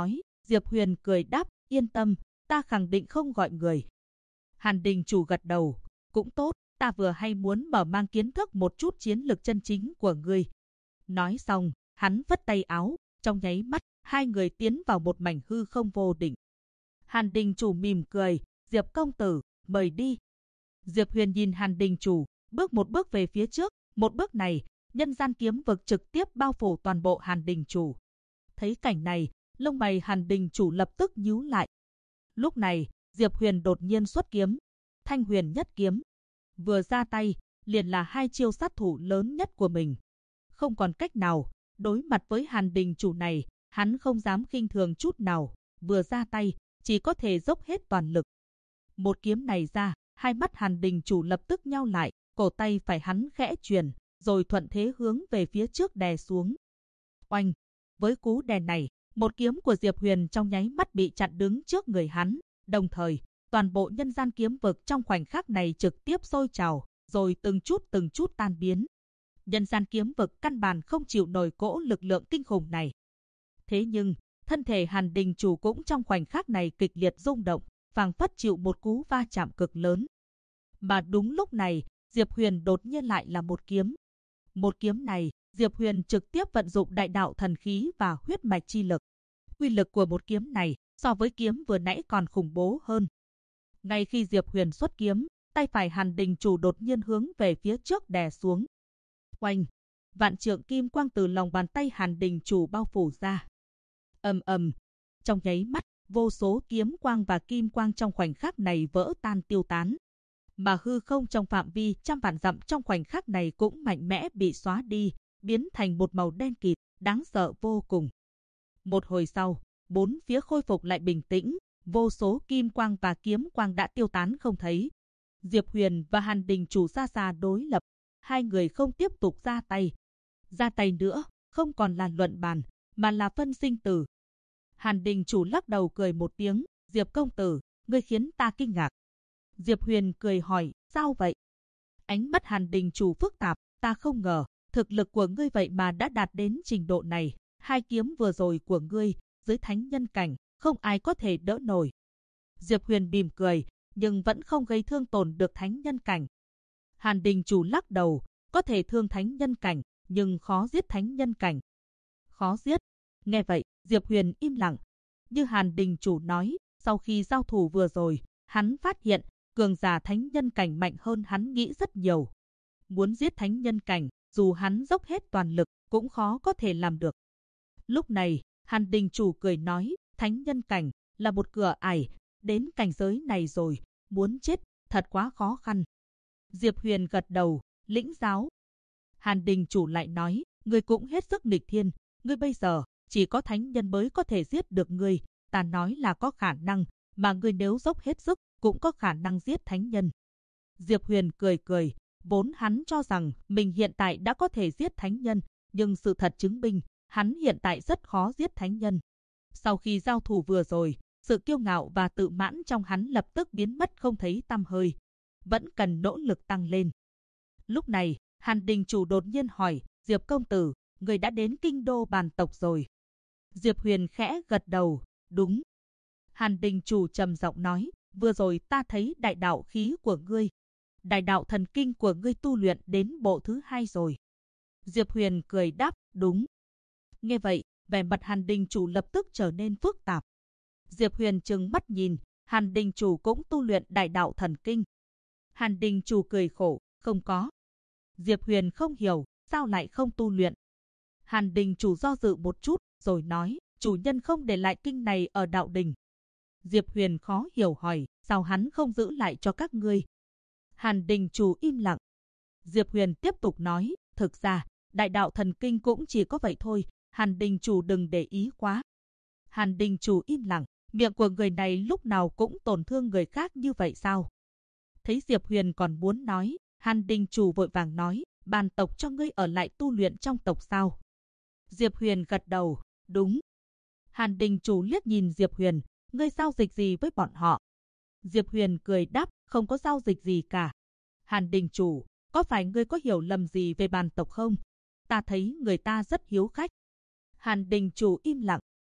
[SPEAKER 1] Diệp Huyền cười đáp, yên tâm, ta khẳng định không gọi người. Hàn Đình Chủ gật đầu, cũng tốt, ta vừa hay muốn mở mang kiến thức một chút chiến lược chân chính của ngươi. Nói xong, hắn vất tay áo, trong nháy mắt, hai người tiến vào một mảnh hư không vô định. Hàn Đình Chủ mỉm cười, Diệp công tử, mời đi. Diệp Huyền nhìn Hàn Đình Chủ, bước một bước về phía trước, một bước này, nhân gian kiếm vực trực tiếp bao phủ toàn bộ Hàn Đình Chủ. Thấy cảnh này, lông mày Hàn Đình Chủ lập tức nhíu lại. Lúc này, Diệp Huyền đột nhiên xuất kiếm, Thanh Huyền Nhất Kiếm. Vừa ra tay, liền là hai chiêu sát thủ lớn nhất của mình. Không còn cách nào, đối mặt với Hàn Đình Chủ này, hắn không dám khinh thường chút nào, vừa ra tay, chỉ có thể dốc hết toàn lực. Một kiếm này ra, hai mắt Hàn Đình Chủ lập tức nhao lại, cổ tay phải hắn khẽ chuyển, rồi thuận thế hướng về phía trước đè xuống. Oanh! Với cú đè này, một kiếm của Diệp Huyền trong nháy mắt bị chặn đứng trước người hắn, đồng thời, toàn bộ nhân gian kiếm vực trong khoảnh khắc này trực tiếp sôi trào, rồi từng chút tan biến. Nhân gian kiếm vực căn bản không chịu nổi cỗ lực lượng kinh khủng này. Thế nhưng, thân thể Hàn Đình Chủ cũng trong khoảnh khắc này kịch liệt rung động, phảng phất chịu một cú va chạm cực lớn. Mà đúng lúc này, Diệp Huyền đột nhiên lại là một kiếm. Một kiếm này, Diệp Huyền trực tiếp vận dụng đại đạo thần khí và huyết mạch chi lực. Uy lực của một kiếm này so với kiếm vừa nãy còn khủng bố hơn. Ngay khi Diệp Huyền xuất kiếm, tay phải Hàn Đình Chủ đột nhiên hướng về phía trước đè xuống. Oanh! Vạn trượng kim quang từ lòng bàn tay Hàn Đình Chủ bao phủ ra. Ầm ầm! Trong nháy mắt, vô số kiếm quang và kim quang trong khoảnh khắc này vỡ tan tiêu tán. Mà hư không trong phạm vi trăm vạn dặm trong khoảnh khắc này cũng mạnh mẽ bị xóa đi, biến thành một màu đen kịt, đáng sợ vô cùng. Một hồi sau, bốn phía khôi phục lại bình tĩnh, vô số kim quang và kiếm quang đã tiêu tán không thấy. Diệp Huyền và Hàn Đình Chủ xa xa đối lập, hai người không tiếp tục ra tay. Ra tay nữa, không còn là luận bàn, mà là phân sinh tử. Hàn Đình Chủ lắc đầu cười một tiếng, Diệp công tử, ngươi khiến ta kinh ngạc. Diệp Huyền cười hỏi, sao vậy? Ánh mắt Hàn Đình Chủ phức tạp, ta không ngờ, thực lực của ngươi vậy mà đã đạt đến trình độ này. Hai kiếm vừa rồi của ngươi, dưới thánh nhân cảnh, không ai có thể đỡ nổi. Diệp Huyền mỉm cười, nhưng vẫn không gây thương tổn được thánh nhân cảnh. Hàn Đình Chủ lắc đầu, có thể thương thánh nhân cảnh, nhưng khó giết thánh nhân cảnh. Khó giết. Nghe vậy, Diệp Huyền im lặng. Như Hàn Đình Chủ nói, sau khi giao thủ vừa rồi, hắn phát hiện, cường giả thánh nhân cảnh mạnh hơn hắn nghĩ rất nhiều. Muốn giết thánh nhân cảnh, dù hắn dốc hết toàn lực, cũng khó có thể làm được. Lúc này, Hàn Đình Chủ cười nói, thánh nhân cảnh là một cửa ải, đến cảnh giới này rồi, muốn chết, thật quá khó khăn. Diệp Huyền gật đầu, lĩnh giáo. Hàn Đình Chủ lại nói, ngươi cũng hết sức nghịch thiên, ngươi bây giờ, chỉ có thánh nhân mới có thể giết được ngươi, ta nói là có khả năng, mà ngươi nếu dốc hết sức, cũng có khả năng giết thánh nhân. Diệp Huyền cười cười, vốn hắn cho rằng mình hiện tại đã có thể giết thánh nhân, nhưng sự thật chứng minh, hắn hiện tại rất khó giết thánh nhân. Sau khi giao thủ vừa rồi, sự kiêu ngạo và tự mãn trong hắn lập tức biến mất không thấy tăm hơi. Vẫn cần nỗ lực tăng lên. Lúc này, Hàn Đình Chủ đột nhiên hỏi, Diệp công tử, người đã đến kinh đô bàn tộc rồi. Diệp Huyền khẽ gật đầu, đúng. Hàn Đình Chủ trầm giọng nói, vừa rồi ta thấy đại đạo khí của ngươi. Đại đạo thần kinh của ngươi tu luyện đến bộ thứ 2 rồi. Diệp Huyền cười đáp, đúng. Nghe vậy, vẻ mặt Hàn Đình Chủ lập tức trở nên phức tạp. Diệp Huyền trừng mắt nhìn, Hàn Đình Chủ cũng tu luyện đại đạo thần kinh. Hàn Đình Chủ cười khổ, không có. Diệp Huyền không hiểu, sao lại không tu luyện. Hàn Đình Chủ do dự một chút, rồi nói, chủ nhân không để lại kinh này ở đạo đình. Diệp Huyền khó hiểu hỏi, sao hắn không giữ lại cho các ngươi. Hàn Đình Chủ im lặng. Diệp Huyền tiếp tục nói, thực ra, đại đạo thần kinh cũng chỉ có vậy thôi, Hàn Đình Chủ đừng để ý quá. Hàn Đình Chủ im lặng, miệng của người này lúc nào cũng tổn thương người khác như vậy sao? Thấy Diệp Huyền còn muốn nói, Hàn Đình Chủ vội vàng nói, bàn tộc cho ngươi ở lại tu luyện trong tộc sao? Diệp Huyền gật đầu, đúng. Hàn Đình Chủ liếc nhìn Diệp Huyền, ngươi giao dịch gì với bọn họ? Diệp Huyền cười đáp, không có giao dịch gì cả. Hàn Đình Chủ, có phải ngươi có hiểu lầm gì về bàn tộc không? Ta thấy người ta rất hiếu khách. Hàn Đình Chủ im lặng.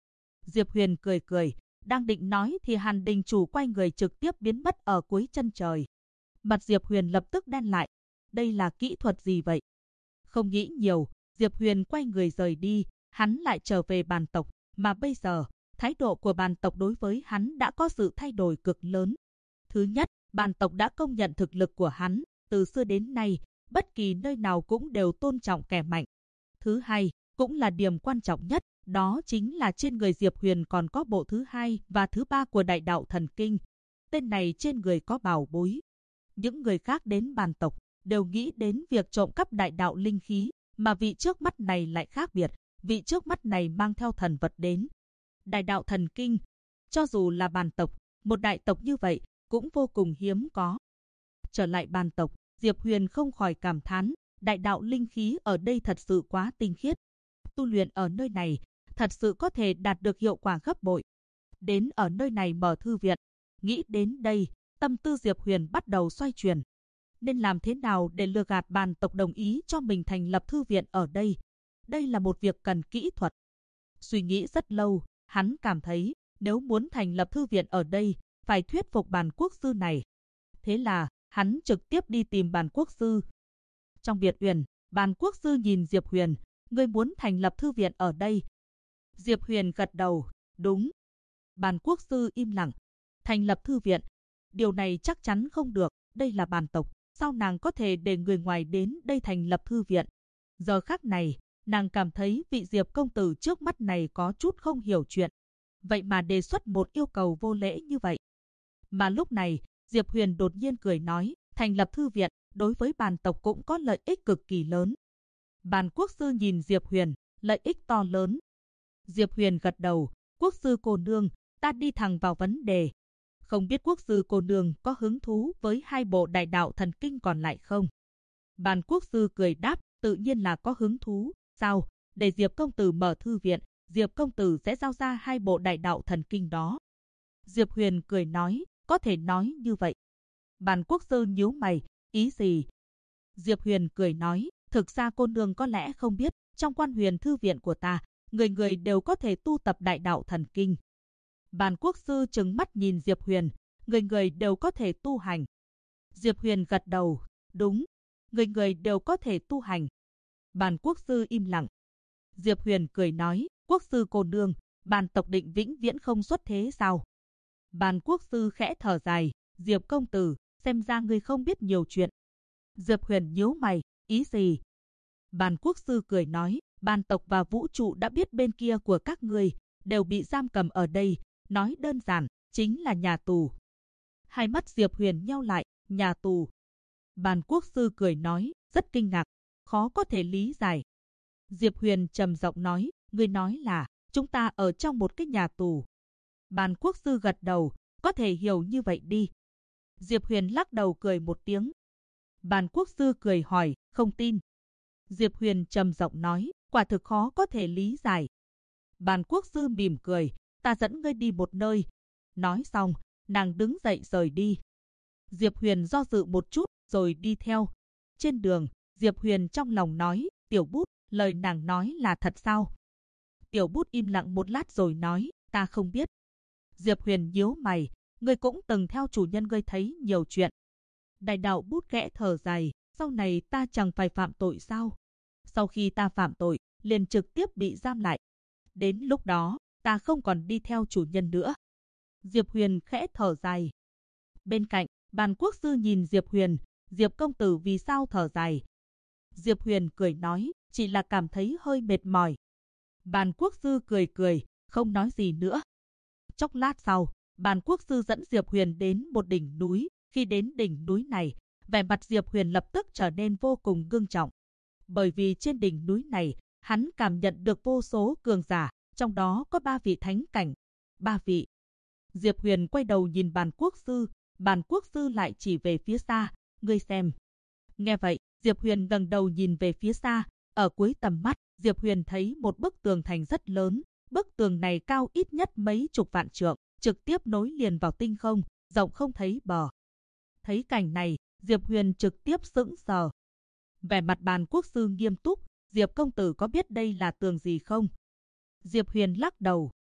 [SPEAKER 1] Diệp Huyền cười cười, đang định nói thì Hàn Đình Chủ quay người trực tiếp biến mất ở cuối chân trời. Mặt Diệp Huyền lập tức đen lại. Đây là kỹ thuật gì vậy? Không nghĩ nhiều, Diệp Huyền quay người rời đi, hắn lại trở về bàn tộc, mà bây giờ, thái độ của bàn tộc đối với hắn đã có sự thay đổi cực lớn. Thứ nhất, bàn tộc đã công nhận thực lực của hắn, từ xưa đến nay, bất kỳ nơi nào cũng đều tôn trọng kẻ mạnh. Thứ hai, cũng là điểm quan trọng nhất, đó chính là trên người Diệp Huyền còn có bộ thứ hai và thứ ba của đại đạo thần kinh. Tên này trên người có bảo bối. Những người khác đến bàn tộc đều nghĩ đến việc trộm cắp đại đạo linh khí, mà vị trước mắt này lại khác biệt, vị trước mắt này mang theo thần vật đến. Đại đạo thần kinh, cho dù là bàn tộc, một đại tộc như vậy cũng vô cùng hiếm có. Trở lại bàn tộc, Diệp Huyền không khỏi cảm thán, đại đạo linh khí ở đây thật sự quá tinh khiết. Tu luyện ở nơi này, thật sự có thể đạt được hiệu quả gấp bội. Đến ở nơi này mở thư viện, nghĩ đến đây, tâm tư Diệp Huyền bắt đầu xoay chuyển. Nên làm thế nào để lừa gạt bàn tộc đồng ý cho mình thành lập thư viện ở đây? Đây là một việc cần kỹ thuật. Suy nghĩ rất lâu, hắn cảm thấy nếu muốn thành lập thư viện ở đây, phải thuyết phục bàn quốc sư này. Thế là, hắn trực tiếp đi tìm bàn quốc sư. Trong biệt uyển, bàn quốc sư nhìn Diệp Huyền, ngươi muốn thành lập thư viện ở đây. Diệp Huyền gật đầu, đúng. Bàn quốc sư im lặng, thành lập thư viện. Điều này chắc chắn không được, đây là bàn tộc, sao nàng có thể để người ngoài đến đây thành lập thư viện? Giờ khắc này, nàng cảm thấy vị Diệp công tử trước mắt này có chút không hiểu chuyện. Vậy mà đề xuất một yêu cầu vô lễ như vậy. Mà lúc này, Diệp Huyền đột nhiên cười nói, thành lập thư viện, đối với bàn tộc cũng có lợi ích cực kỳ lớn. Bàn quốc sư nhìn Diệp Huyền, lợi ích to lớn. Diệp Huyền gật đầu, quốc sư cô nương, ta đi thẳng vào vấn đề. Không biết quốc sư cô nương có hứng thú với hai bộ đại đạo thần kinh còn lại không? Bàn quốc sư cười đáp, tự nhiên là có hứng thú. Sao? Để Diệp công tử mở thư viện, Diệp công tử sẽ giao ra hai bộ đại đạo thần kinh đó. Diệp Huyền cười nói, có thể nói như vậy. Bàn quốc sư nhíu mày, ý gì? Diệp Huyền cười nói, thực ra cô nương có lẽ không biết, trong Quan Huyền thư viện của ta, người người đều có thể tu tập đại đạo thần kinh. Bàn quốc sư trừng mắt nhìn Diệp Huyền, người người đều có thể tu hành. Diệp Huyền gật đầu, đúng, người người đều có thể tu hành. Bàn quốc sư im lặng. Diệp Huyền cười nói, quốc sư cô nương, bàn tộc định vĩnh viễn không xuất thế sao? Bàn quốc sư khẽ thở dài, Diệp công tử, xem ra ngươi không biết nhiều chuyện. Diệp Huyền nhíu mày, ý gì? Bàn quốc sư cười nói, bàn tộc và vũ trụ đã biết bên kia của các ngươi đều bị giam cầm ở đây, nói đơn giản, chính là nhà tù. Hai mắt Diệp Huyền nheo lại, nhà tù. Bàn quốc sư cười nói, rất kinh ngạc, khó có thể lý giải. Diệp Huyền trầm giọng nói, ngươi nói là, chúng ta ở trong một cái nhà tù. Bàn quốc sư gật đầu, có thể hiểu như vậy đi. Diệp Huyền lắc đầu cười một tiếng. Bàn quốc sư cười hỏi, không tin. Diệp Huyền trầm giọng nói, quả thực khó có thể lý giải. Bàn quốc sư mỉm cười, ta dẫn ngươi đi một nơi. Nói xong, nàng đứng dậy rời đi. Diệp Huyền do dự một chút, rồi đi theo. Trên đường, Diệp Huyền trong lòng nói, Tiểu Bút, lời nàng nói là thật sao? Tiểu Bút im lặng một lát rồi nói, ta không biết. Diệp Huyền nhíu mày, ngươi cũng từng theo chủ nhân ngươi thấy nhiều chuyện. Đại đạo Bút khẽ thở dài, sau này ta chẳng phải phạm tội sao? Sau khi ta phạm tội, liền trực tiếp bị giam lại. Đến lúc đó, ta không còn đi theo chủ nhân nữa. Diệp Huyền khẽ thở dài. Bên cạnh, bàn quốc sư nhìn Diệp Huyền, Diệp công tử vì sao thở dài? Diệp Huyền cười nói, chỉ là cảm thấy hơi mệt mỏi. Bàn quốc sư cười cười, không nói gì nữa. Chốc lát sau, bàn quốc sư dẫn Diệp Huyền đến một đỉnh núi. Khi đến đỉnh núi này, vẻ mặt Diệp Huyền lập tức trở nên vô cùng ngưng trọng. Bởi vì trên đỉnh núi này, hắn cảm nhận được vô số cường giả, trong đó có 3 vị thánh cảnh. 3 vị. Diệp Huyền quay đầu nhìn bàn quốc sư lại chỉ về phía xa, ngươi xem. Nghe vậy, Diệp Huyền ngẩng đầu nhìn về phía xa, ở cuối tầm mắt, Diệp Huyền thấy một bức tường thành rất lớn, bức tường này cao ít nhất mấy chục vạn trượng, trực tiếp nối liền vào tinh không, rộng không thấy bờ. Thấy cảnh này, Diệp Huyền trực tiếp sững sờ. Vẻ mặt bàn quốc sư nghiêm túc, Diệp công tử có biết đây là tường gì không? Diệp Huyền lắc đầu.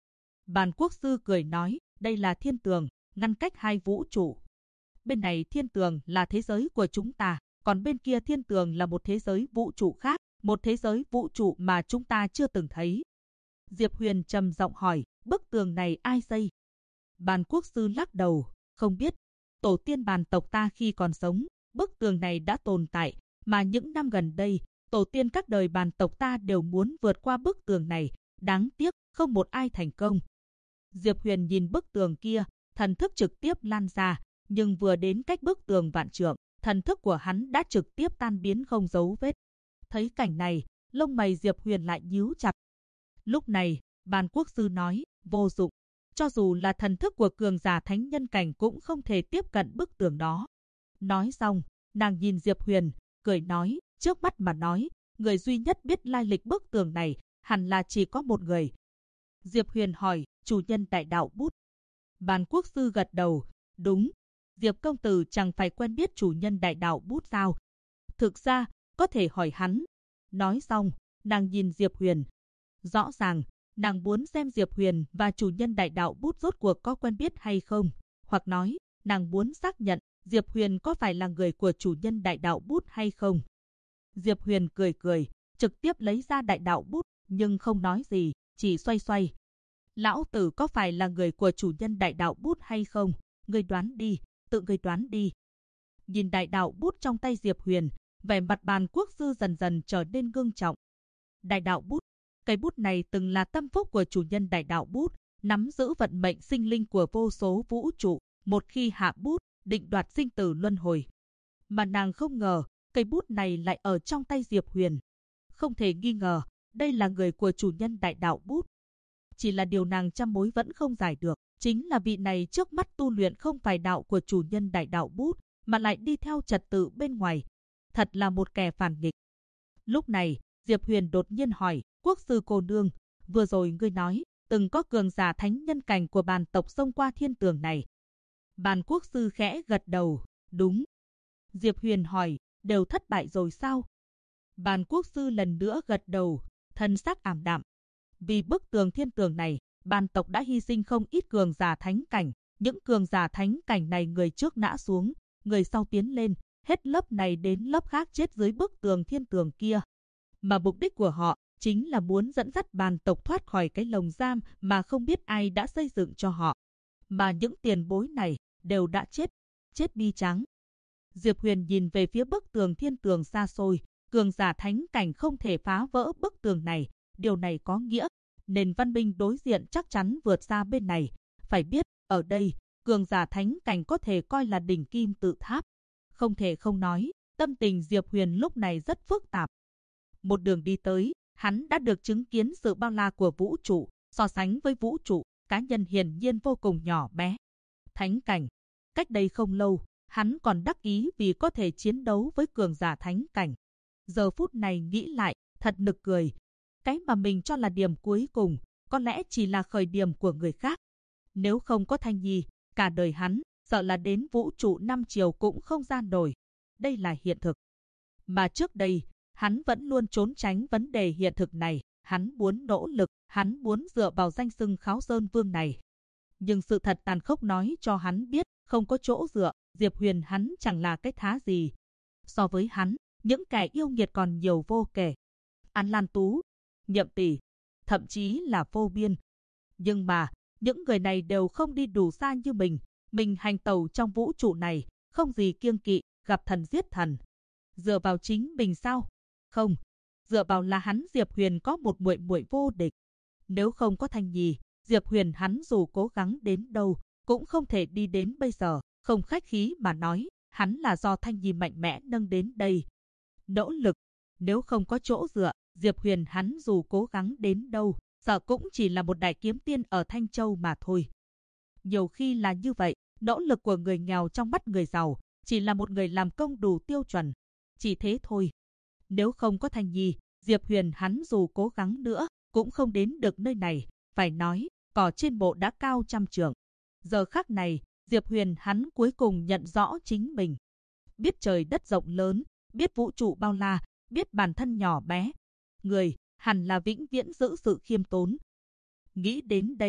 [SPEAKER 1] Bàn quốc sư cười nói, đây là thiên tường, ngăn cách hai vũ trụ. Bên này thiên tường là thế giới của chúng ta, còn bên kia thiên tường là một thế giới vũ trụ khác, một thế giới vũ trụ mà chúng ta chưa từng thấy. Diệp Huyền trầm giọng hỏi, bức tường này ai xây? Bàn quốc sư lắc đầu, không biết. Tổ tiên bàn tộc ta khi còn sống, bức tường này đã tồn tại, mà những năm gần đây, tổ tiên các đời bàn tộc ta đều muốn vượt qua bức tường này, đáng tiếc không một ai thành công. Diệp Huyền nhìn bức tường kia, thần thức trực tiếp lan ra, nhưng vừa đến cách bức tường vạn trượng, thần thức của hắn đã trực tiếp tan biến không dấu vết. Thấy cảnh này, lông mày Diệp Huyền lại nhíu chặt. Lúc này, bàn quốc sư nói, vô dụng. Cho dù là thần thức của cường giả thánh nhân cảnh cũng không thể tiếp cận bức tường đó. Nói xong, nàng nhìn Diệp Huyền, cười nói, trước mắt mà nói, người duy nhất biết lai lịch bức tường này, hẳn là chỉ có một người. Diệp Huyền hỏi, chủ nhân đại đạo bút. Bàn quốc sư gật đầu, đúng. Diệp công tử chẳng phải quen biết chủ nhân đại đạo bút sao? Thực ra, có thể hỏi hắn. Nói xong, nàng nhìn Diệp Huyền. Rõ ràng, nàng muốn xem Diệp Huyền và chủ nhân đại đạo bút rốt cuộc có quen biết hay không. Hoặc nói, nàng muốn xác nhận Diệp Huyền có phải là người của chủ nhân đại đạo bút hay không. Diệp Huyền cười cười, trực tiếp lấy ra đại đạo bút, nhưng không nói gì, chỉ xoay xoay. Lão tử có phải là người của chủ nhân đại đạo bút hay không? Ngươi đoán đi, tự ngươi đoán đi. Nhìn đại đạo bút trong tay Diệp Huyền, vẻ mặt bàn quốc sư dần dần trở nên ngưng trọng. Đại đạo bút, cây bút này từng là tâm phúc của chủ nhân đại đạo bút, nắm giữ vận mệnh sinh linh của vô số vũ trụ, một khi hạ bút, định đoạt sinh tử luân hồi. Mà nàng không ngờ, cây bút này lại ở trong tay Diệp Huyền. Không thể nghi ngờ, đây là người của chủ nhân đại đạo bút. Chỉ là điều nàng trăm mối vẫn không giải được, chính là vị này trước mắt tu luyện không phải đạo của chủ nhân đại đạo bút, mà lại đi theo trật tự bên ngoài. Thật là một kẻ phản nghịch. Lúc này, Diệp Huyền đột nhiên hỏi, quốc sư cô nương, vừa rồi ngươi nói, từng có cường giả thánh nhân cảnh của bàn tộc xông qua thiên tường này. Bàn quốc sư khẽ gật đầu, đúng. Diệp Huyền hỏi, đều thất bại rồi sao? Bàn quốc sư lần nữa gật đầu, thân sắc ảm đạm. Vì bức tường thiên tường này, bàn tộc đã hy sinh không ít cường giả thánh cảnh. Những cường giả thánh cảnh này người trước ngã xuống, người sau tiến lên, hết lớp này đến lớp khác chết dưới bức tường thiên tường kia. Mà mục đích của họ chính là muốn dẫn dắt bàn tộc thoát khỏi cái lồng giam mà không biết ai đã xây dựng cho họ. Mà những tiền bối này đều đã chết, chết bi tráng. Diệp Huyền nhìn về phía bức tường thiên tường xa xôi, cường giả thánh cảnh không thể phá vỡ bức tường này. Điều này có nghĩa, nền văn minh đối diện chắc chắn vượt xa bên này. Phải biết, ở đây, cường giả thánh cảnh có thể coi là đỉnh kim tự tháp. Không thể không nói, tâm tình Diệp Huyền lúc này rất phức tạp. Một đường đi tới, hắn đã được chứng kiến sự bao la của vũ trụ, so sánh với vũ trụ, cá nhân hiển nhiên vô cùng nhỏ bé. Thánh cảnh, cách đây không lâu, hắn còn đắc ý vì có thể chiến đấu với cường giả thánh cảnh. Giờ phút này nghĩ lại, thật nực cười. Cái mà mình cho là điểm cuối cùng, có lẽ chỉ là khởi điểm của người khác. Nếu không có Thanh Nhi, cả đời hắn, sợ là đến vũ trụ 5 chiều cũng không ra nổi. Đây là hiện thực. Mà trước đây, hắn vẫn luôn trốn tránh vấn đề hiện thực này. Hắn muốn nỗ lực, hắn muốn dựa vào danh xưng Kháo Sơn Vương này. Nhưng sự thật tàn khốc nói cho hắn biết, không có chỗ dựa, Diệp Huyền hắn chẳng là cái thá gì. So với hắn, những kẻ yêu nghiệt còn nhiều vô kể. An Lan Tú, Nhậm Tỷ, thậm chí là vô biên. Nhưng mà, những người này đều không đi đủ xa như mình. Mình hành tẩu trong vũ trụ này, không gì kiêng kỵ, gặp thần giết thần. Dựa vào chính mình sao? Không, dựa vào là hắn Diệp Huyền có một muội muội vô địch. Nếu không có Thanh Nhi, Diệp Huyền hắn dù cố gắng đến đâu, cũng không thể đi đến bây giờ. Không khách khí mà nói, hắn là do Thanh Nhi mạnh mẽ nâng đến đây. Nỗ lực, nếu không có chỗ dựa, Diệp Huyền hắn dù cố gắng đến đâu, sợ cũng chỉ là một đại kiếm tiên ở Thanh Châu mà thôi. Nhiều khi là như vậy, nỗ lực của người nghèo trong mắt người giàu, chỉ là một người làm công đủ tiêu chuẩn. Chỉ thế thôi. Nếu không có Thanh Nhi, Diệp Huyền hắn dù cố gắng nữa, cũng không đến được nơi này. Phải nói, cỏ trên bộ đã cao trăm trượng. Giờ khắc này, Diệp Huyền hắn cuối cùng nhận rõ chính mình. Biết trời đất rộng lớn, biết vũ trụ bao la, biết bản thân nhỏ bé. Người, hẳn là vĩnh viễn giữ sự khiêm tốn. Nghĩ đến đây,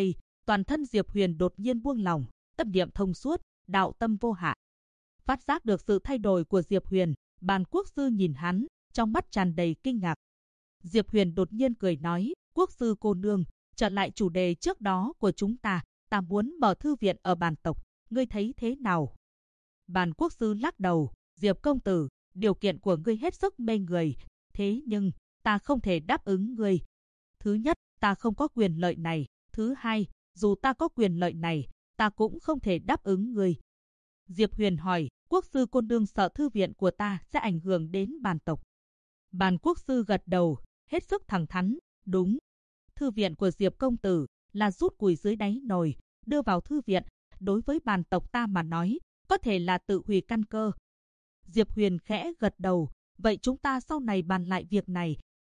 [SPEAKER 1] Toàn thân Diệp Huyền đột nhiên buông lỏng, tâm niệm thông suốt, đạo tâm vô hạn. Phát giác được sự thay đổi của Diệp Huyền, Bàn Quốc sư nhìn hắn, trong mắt tràn đầy kinh ngạc. Diệp Huyền đột nhiên cười nói, Quốc sư cô nương, trở lại chủ đề trước đó của chúng ta muốn mở thư viện ở Bàn tộc, ngươi thấy thế nào? Bàn Quốc sư lắc đầu, Diệp công tử, điều kiện của ngươi hết sức mê người, thế nhưng ta không thể đáp ứng ngươi. Thứ nhất, ta không có quyền lợi này. Thứ hai, dù ta có quyền lợi này, ta cũng không thể đáp ứng ngươi. Diệp Huyền hỏi, Quốc sư cô nương sợ thư viện của ta sẽ ảnh hưởng đến Bàn tộc. Bàn Quốc sư gật đầu, hết sức thẳng thắn, đúng. Thư viện của Diệp công tử là rút củi dưới đáy nồi, đưa vào thư viện, đối với Bàn tộc ta mà nói, có thể là tự hủy căn cơ. Diệp Huyền khẽ gật đầu, vậy chúng ta sau này bàn lại việc này.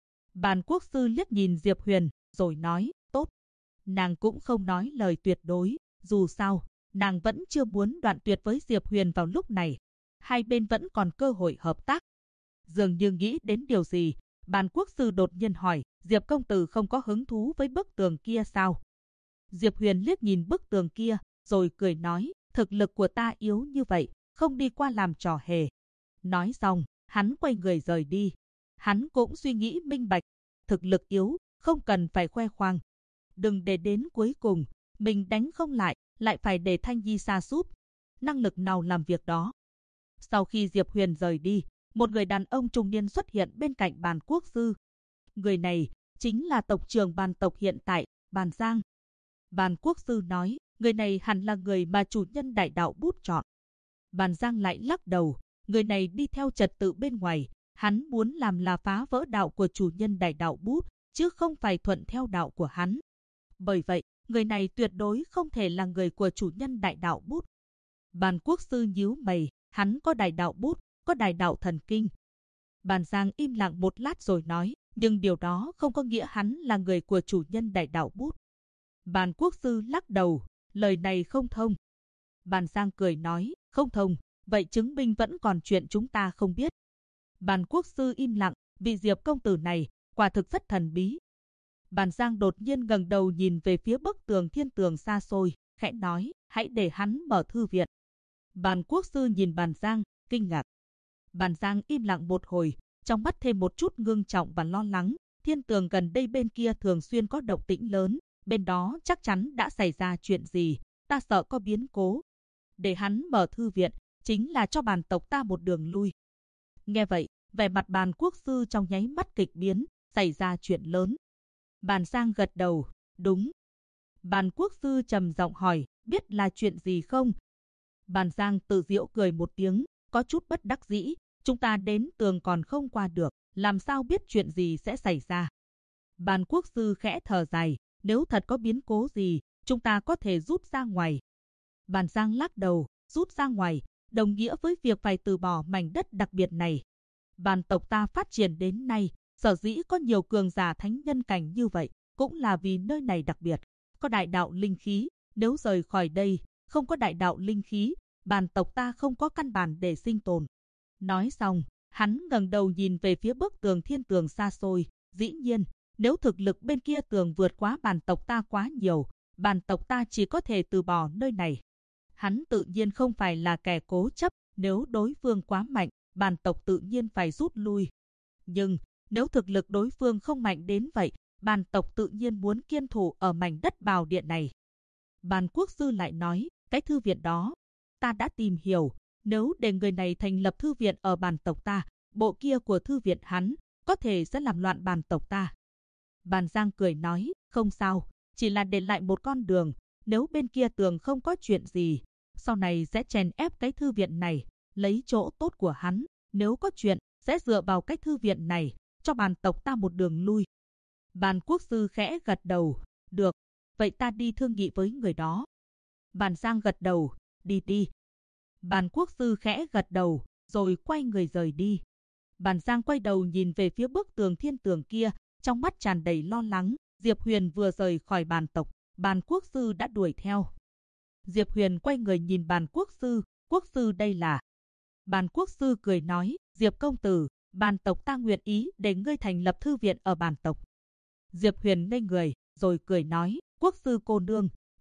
[SPEAKER 1] Bàn Quốc sư liếc nhìn Diệp Huyền, rồi nói, tốt. Nàng cũng không nói lời tuyệt đối, dù sao, nàng vẫn chưa muốn đoạn tuyệt với Diệp Huyền vào lúc này. Hai bên vẫn còn cơ hội hợp tác. Dường như nghĩ đến điều gì, Bàn Quốc sư đột nhiên hỏi, Diệp công tử không có hứng thú với bức tường kia sao? Diệp Huyền liếc nhìn bức tường kia, rồi cười nói, thực lực của ta yếu như vậy, không đi qua làm trò hề. Nói xong, hắn quay người rời đi. Hắn cũng suy nghĩ minh bạch, thực lực yếu, không cần phải khoe khoang. Đừng để đến cuối cùng, mình đánh không lại, lại phải để Thanh Nhi sa sút. Năng lực nào làm việc đó. Sau khi Diệp Huyền rời đi, một người đàn ông trung niên xuất hiện bên cạnh Bàn Quốc sư. Người này chính là tộc trưởng Bàn tộc hiện tại, Bàn Giang. Bàn Quốc sư nói, người này hẳn là người mà chủ nhân đại đạo bút chọn. Bàn Giang lại lắc đầu, người này đi theo trật tự bên ngoài, hắn muốn làm là phá vỡ đạo của chủ nhân đại đạo bút, chứ không phải thuận theo đạo của hắn. Bởi vậy, người này tuyệt đối không thể là người của chủ nhân đại đạo bút. Bàn Quốc sư nhíu mày, hắn có đại đạo bút, có đại đạo thần kinh. Bàn Giang im lặng một lát rồi nói, nhưng điều đó không có nghĩa hắn là người của chủ nhân đại đạo bút. Bàn Quốc sư lắc đầu, lời này không thông. Bàn Giang cười nói, không thông, vậy chứng minh vẫn còn chuyện chúng ta không biết. Bàn Quốc sư im lặng, vị Diệp công tử này, quả thực rất thần bí. Bàn Giang đột nhiên ngẩng đầu nhìn về phía bức tường thiên tường xa xôi, khẽ nói, hãy để hắn mở thư viện. Bàn Quốc sư nhìn Bàn Giang, kinh ngạc. Bàn Giang im lặng một hồi, trong mắt thêm một chút ngưng trọng và lo lắng. Thiên tường gần đây bên kia thường xuyên có động tĩnh lớn, bên đó chắc chắn đã xảy ra chuyện gì, ta sợ có biến cố. Để hắn mở thư viện, chính là cho Bàn tộc ta một đường lui. Nghe vậy, vẻ mặt Bàn Quốc sư trong nháy mắt kịch biến, xảy ra chuyện lớn. Bàn Giang gật đầu, đúng. Bàn Quốc sư trầm giọng hỏi, biết là chuyện gì không? Bàn Giang tự giễu cười một tiếng, có chút bất đắc dĩ, chúng ta đến tường còn không qua được, làm sao biết chuyện gì sẽ xảy ra? Bàn Quốc sư khẽ thở dài, nếu thật có biến cố gì, chúng ta có thể rút ra ngoài. Bàn Giang lắc đầu, rút ra ngoài, đồng nghĩa với việc phải từ bỏ mảnh đất đặc biệt này. Bàn tộc ta phát triển đến nay, sở dĩ có nhiều cường giả thánh nhân cảnh như vậy, cũng là vì nơi này đặc biệt, có đại đạo linh khí, nếu rời khỏi đây, không có đại đạo linh khí, bàn tộc ta không có căn bản để sinh tồn. Nói xong, hắn ngẩng đầu nhìn về phía bức tường thiên tường xa xôi, dĩ nhiên, nếu thực lực bên kia tường vượt quá bàn tộc ta quá nhiều, bàn tộc ta chỉ có thể từ bỏ nơi này. Hắn tự nhiên không phải là kẻ cố chấp, nếu đối phương quá mạnh, bàn tộc tự nhiên phải rút lui. Nhưng, nếu thực lực đối phương không mạnh đến vậy, bàn tộc tự nhiên muốn kiên thủ ở mảnh đất Bào Điện này. Bàn Quốc sư lại nói, cái thư viện đó, ta đã tìm hiểu, nếu để người này thành lập thư viện ở bàn tộc ta, bộ kia của thư viện hắn, có thể sẽ làm loạn bàn tộc ta. Bàn Giang cười nói, không sao, chỉ là để lại một con đường, nếu bên kia tường không có chuyện gì, sau này sẽ chèn ép cái thư viện này, lấy chỗ tốt của hắn, nếu có chuyện, sẽ dựa vào cái thư viện này, cho bàn tộc ta một đường lui. Bàn Quốc sư khẽ gật đầu, được, vậy ta đi thương nghị với người đó. Bàn Giang gật đầu, đi đi. Bàn Quốc sư khẽ gật đầu, rồi quay người rời đi. Bàn Giang quay đầu nhìn về phía bức tường thiên tường kia, trong mắt tràn đầy lo lắng. Diệp Huyền vừa rời khỏi bàn tộc, Bàn Quốc sư đã đuổi theo. Diệp Huyền quay người nhìn Bàn Quốc sư đây là. Bàn Quốc sư cười nói, Diệp công tử, bàn tộc ta nguyện ý để ngươi thành lập thư viện ở bàn tộc. Diệp Huyền ngây người, rồi cười nói, Quốc sư cô nương,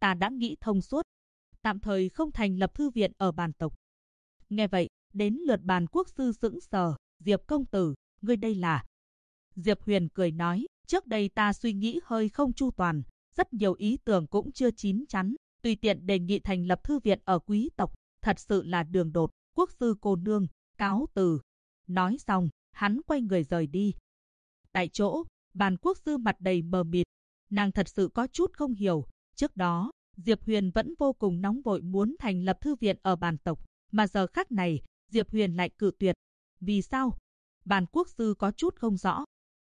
[SPEAKER 1] ta đã nghĩ thông suốt, tạm thời không thành lập thư viện ở bản tộc. Nghe vậy, đến lượt Bàn quốc sư sững sờ. Diệp công tử, ngươi đây là... Diệp Huyền cười nói, trước đây ta suy nghĩ hơi không chu toàn, rất nhiều ý tưởng cũng chưa chín chắn, tùy tiện đề nghị thành lập thư viện ở quý tộc, thật sự là đường đột. Quốc sư cô nương, cáo từ. Nói xong, hắn quay người rời đi. Tại chỗ, Bàn quốc sư mặt đầy mờ mịt, nàng thật sự có chút không hiểu. Trước đó, Diệp Huyền vẫn vô cùng nóng vội muốn thành lập thư viện ở bản tộc, mà giờ khắc này, Diệp Huyền lại cự tuyệt. Vì sao? Bàn quốc sư có chút không rõ.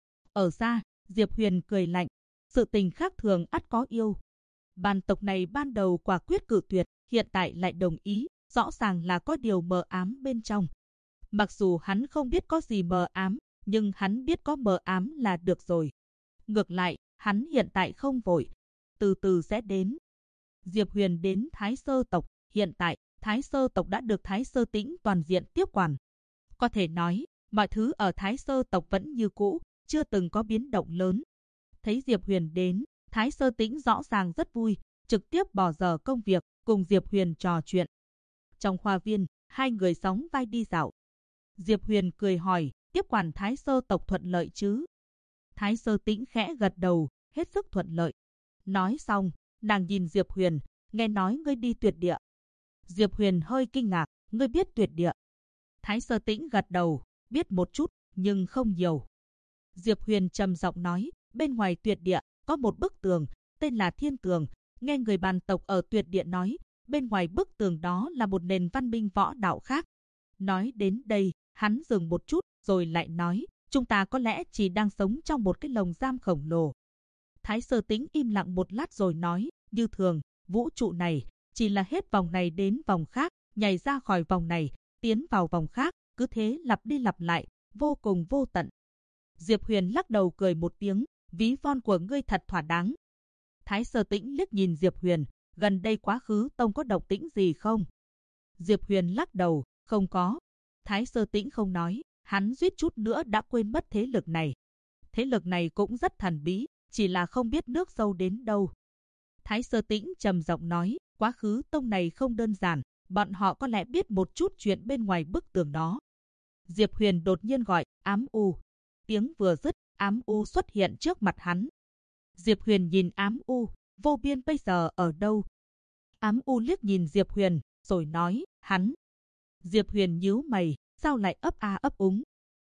[SPEAKER 1] Ở xa, Diệp Huyền cười lạnh, sự tình khác thường ắt có yêu. Bàn tộc này ban đầu quả quyết cự tuyệt, hiện tại lại đồng ý, rõ ràng là có điều mờ ám bên trong. Mặc dù hắn không biết có gì mờ ám, nhưng hắn biết có mờ ám là được rồi. Ngược lại, hắn hiện tại không vội, từ từ sẽ đến. Diệp Huyền đến Thái Sơ tộc, hiện tại Thái Sơ tộc đã được Thái Sơ Tĩnh toàn diện tiếp quản. Có thể nói, mọi thứ ở Thái Sơ tộc vẫn như cũ, chưa từng có biến động lớn. Thấy Diệp Huyền đến, Thái Sơ Tĩnh rõ ràng rất vui, trực tiếp bỏ giờ công việc, cùng Diệp Huyền trò chuyện. Trong hoa viên, hai người sóng vai đi dạo. Diệp Huyền cười hỏi, tiếp quản Thái Sơ tộc thuận lợi chứ? Thái Sơ Tĩnh khẽ gật đầu, hết sức thuận lợi. Nói xong, nàng nhìn Diệp Huyền, nghe nói ngươi đi tuyệt địa. Diệp Huyền hơi kinh ngạc, ngươi biết tuyệt địa? Thái Sơ Tĩnh gật đầu, biết một chút, nhưng không nhiều. Diệp Huyền trầm giọng nói, bên ngoài tuyệt địa, có một bức tường, tên là Thiên Tường. Nghe người Bàn tộc ở tuyệt địa nói, bên ngoài bức tường đó là một nền văn minh võ đạo khác. Nói đến đây, hắn dừng một chút, rồi lại nói, chúng ta có lẽ chỉ đang sống trong một cái lồng giam khổng lồ. Thái Sơ Tĩnh im lặng một lát rồi nói, như thường, vũ trụ này, chỉ là hết vòng này đến vòng khác, nhảy ra khỏi vòng này, tiến vào vòng khác, cứ thế lặp đi lặp lại, vô cùng vô tận. Diệp Huyền lắc đầu cười một tiếng, ví von của ngươi thật thỏa đáng. Thái Sơ Tĩnh liếc nhìn Diệp Huyền, gần đây quá khứ tông có động tĩnh gì không? Diệp Huyền lắc đầu, không có. Thái Sơ Tĩnh không nói, hắn suýt chút nữa đã quên mất thế lực này. Thế lực này cũng rất thần bí, chỉ là không biết nước sâu đến đâu. Thái Sơ Tĩnh trầm giọng nói, quá khứ tông này không đơn giản, bọn họ có lẽ biết một chút chuyện bên ngoài bức tường đó. Diệp Huyền đột nhiên gọi, Ám U. Tiếng vừa dứt, Ám U xuất hiện trước mặt hắn. Diệp Huyền nhìn Ám U, Vô Biên bây giờ ở đâu? Ám U liếc nhìn Diệp Huyền, rồi nói, hắn. Diệp Huyền nhíu mày, sao lại ấp a ấp úng?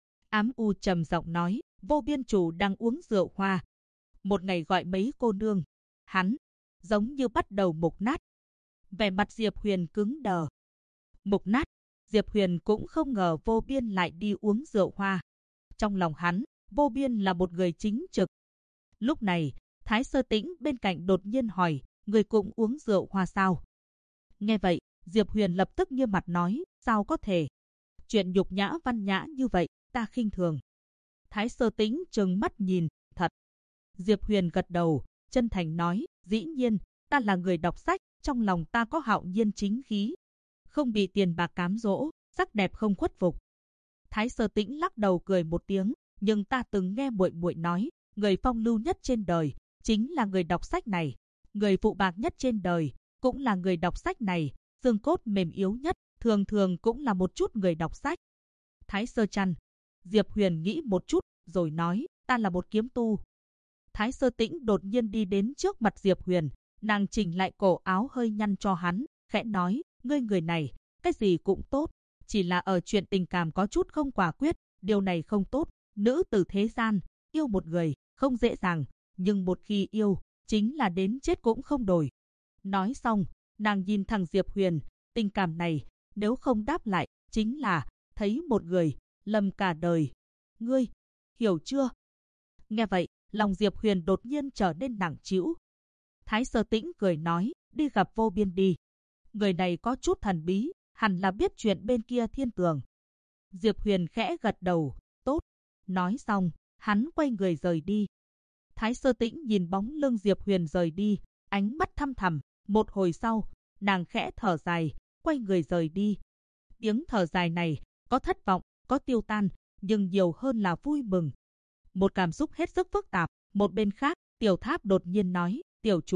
[SPEAKER 1] Ám U trầm giọng nói, Vô Biên chủ đang uống rượu hoa. Một ngày gọi mấy cô nương. Hắn, giống như bắt đầu mục nát. Vẻ mặt Diệp Huyền cứng đờ. Mục nát, Diệp Huyền cũng không ngờ Vô Biên lại đi uống rượu hoa. Trong lòng hắn, Vô Biên là một người chính trực. Lúc này, Thái Sơ Tĩnh bên cạnh đột nhiên hỏi, người cũng uống rượu hoa sao? Nghe vậy, Diệp Huyền lập tức nghiêm mặt nói, sao có thể? Chuyện nhục nhã văn nhã như vậy, ta khinh thường. Thái Sơ Tĩnh trừng mắt nhìn, thật. Diệp Huyền gật đầu, chân thành nói, dĩ nhiên, ta là người đọc sách, trong lòng ta có hạo nhiên chính khí. Không bị tiền bạc cám dỗ, sắc đẹp không khuất phục. Thái Sơ Tĩnh lắc đầu cười một tiếng, nhưng ta từng nghe muội muội nói, người phong lưu nhất trên đời, chính là người đọc sách này. Người phụ bạc nhất trên đời, cũng là người đọc sách này. Xương cốt mềm yếu nhất, thường thường cũng là một chút người đọc sách. Thái Sơ Trăn. Diệp Huyền nghĩ một chút, rồi nói, ta là một kiếm tu. Thái Sơ Tĩnh đột nhiên đi đến trước mặt Diệp Huyền, nàng chỉnh lại cổ áo hơi nhăn cho hắn, khẽ nói, ngươi người này, cái gì cũng tốt, chỉ là ở chuyện tình cảm có chút không quả quyết, điều này không tốt. Nữ tử thế gian, yêu một người, không dễ dàng, nhưng một khi yêu, chính là đến chết cũng không đổi. Nói xong, nàng nhìn thẳng Diệp Huyền, tình cảm này, nếu không đáp lại, chính là, thấy một người, lầm cả đời. Ngươi, hiểu chưa? Nghe vậy, lòng Diệp Huyền đột nhiên trở nên nặng trĩu. Thái Sơ Tĩnh cười nói, đi gặp Vô Biên đi. Người này có chút thần bí, hẳn là biết chuyện bên kia Thiên Tường. Diệp Huyền khẽ gật đầu, tốt. Nói xong, hắn quay người rời đi. Thái Sơ Tĩnh nhìn bóng lưng Diệp Huyền rời đi, ánh mắt thăm thẳm. Một hồi sau, nàng khẽ thở dài, quay người rời đi. Tiếng thở dài này, có thất vọng, có tiêu tan, nhưng nhiều hơn là vui mừng. Một cảm xúc hết sức phức tạp. Một bên khác, Tiểu Tháp đột nhiên nói, tiểu chủ,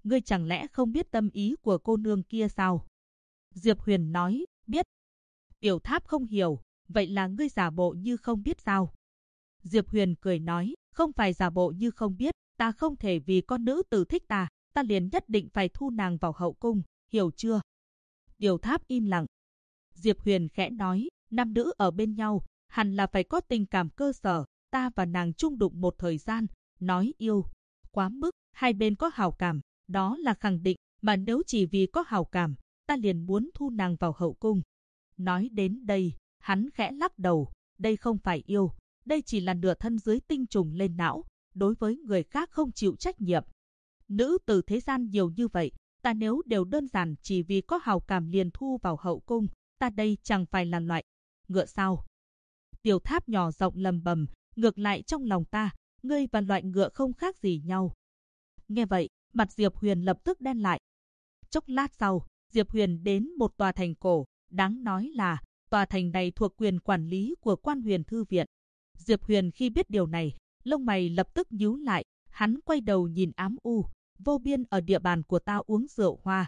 [SPEAKER 1] ngươi chẳng lẽ không biết tâm ý của cô nương kia sao? Diệp Huyền nói, biết. Tiểu Tháp không hiểu, vậy là ngươi giả bộ như không biết sao? Diệp Huyền cười nói, không phải giả bộ như không biết, ta không thể vì con nữ tử thích ta liền nhất định phải thu nàng vào hậu cung, hiểu chưa? Tiểu Tháp im lặng. Diệp Huyền khẽ nói, nam nữ ở bên nhau, hẳn là phải có tình cảm cơ sở, ta và nàng chung đụng một thời gian, nói yêu quá mức, hai bên có hảo cảm, đó là khẳng định, mà nếu chỉ vì có hảo cảm, ta liền muốn thu nàng vào hậu cung. Nói đến đây, hắn khẽ lắc đầu, đây không phải yêu, đây chỉ là nửa thân dưới tinh trùng lên não, đối với người khác không chịu trách nhiệm. Nữ tử thế gian nhiều như vậy, ta nếu đều đơn giản chỉ vì có hảo cảm liền thu vào hậu cung, ta đây chẳng phải là loại ngựa sao? Tiểu Tháp nhỏ giọng lầm bầm, ngược lại trong lòng ta, ngươi và loại ngựa không khác gì nhau. Nghe vậy, mặt Diệp Huyền lập tức đen lại. Chốc lát sau, Diệp Huyền đến một tòa thành cổ, đáng nói là tòa thành này thuộc quyền quản lý của Quan Huyền Thư Viện. Diệp Huyền khi biết điều này, lông mày lập tức nhíu lại, hắn quay đầu nhìn Ám U, vô biên ở địa bàn của ta uống rượu hoa.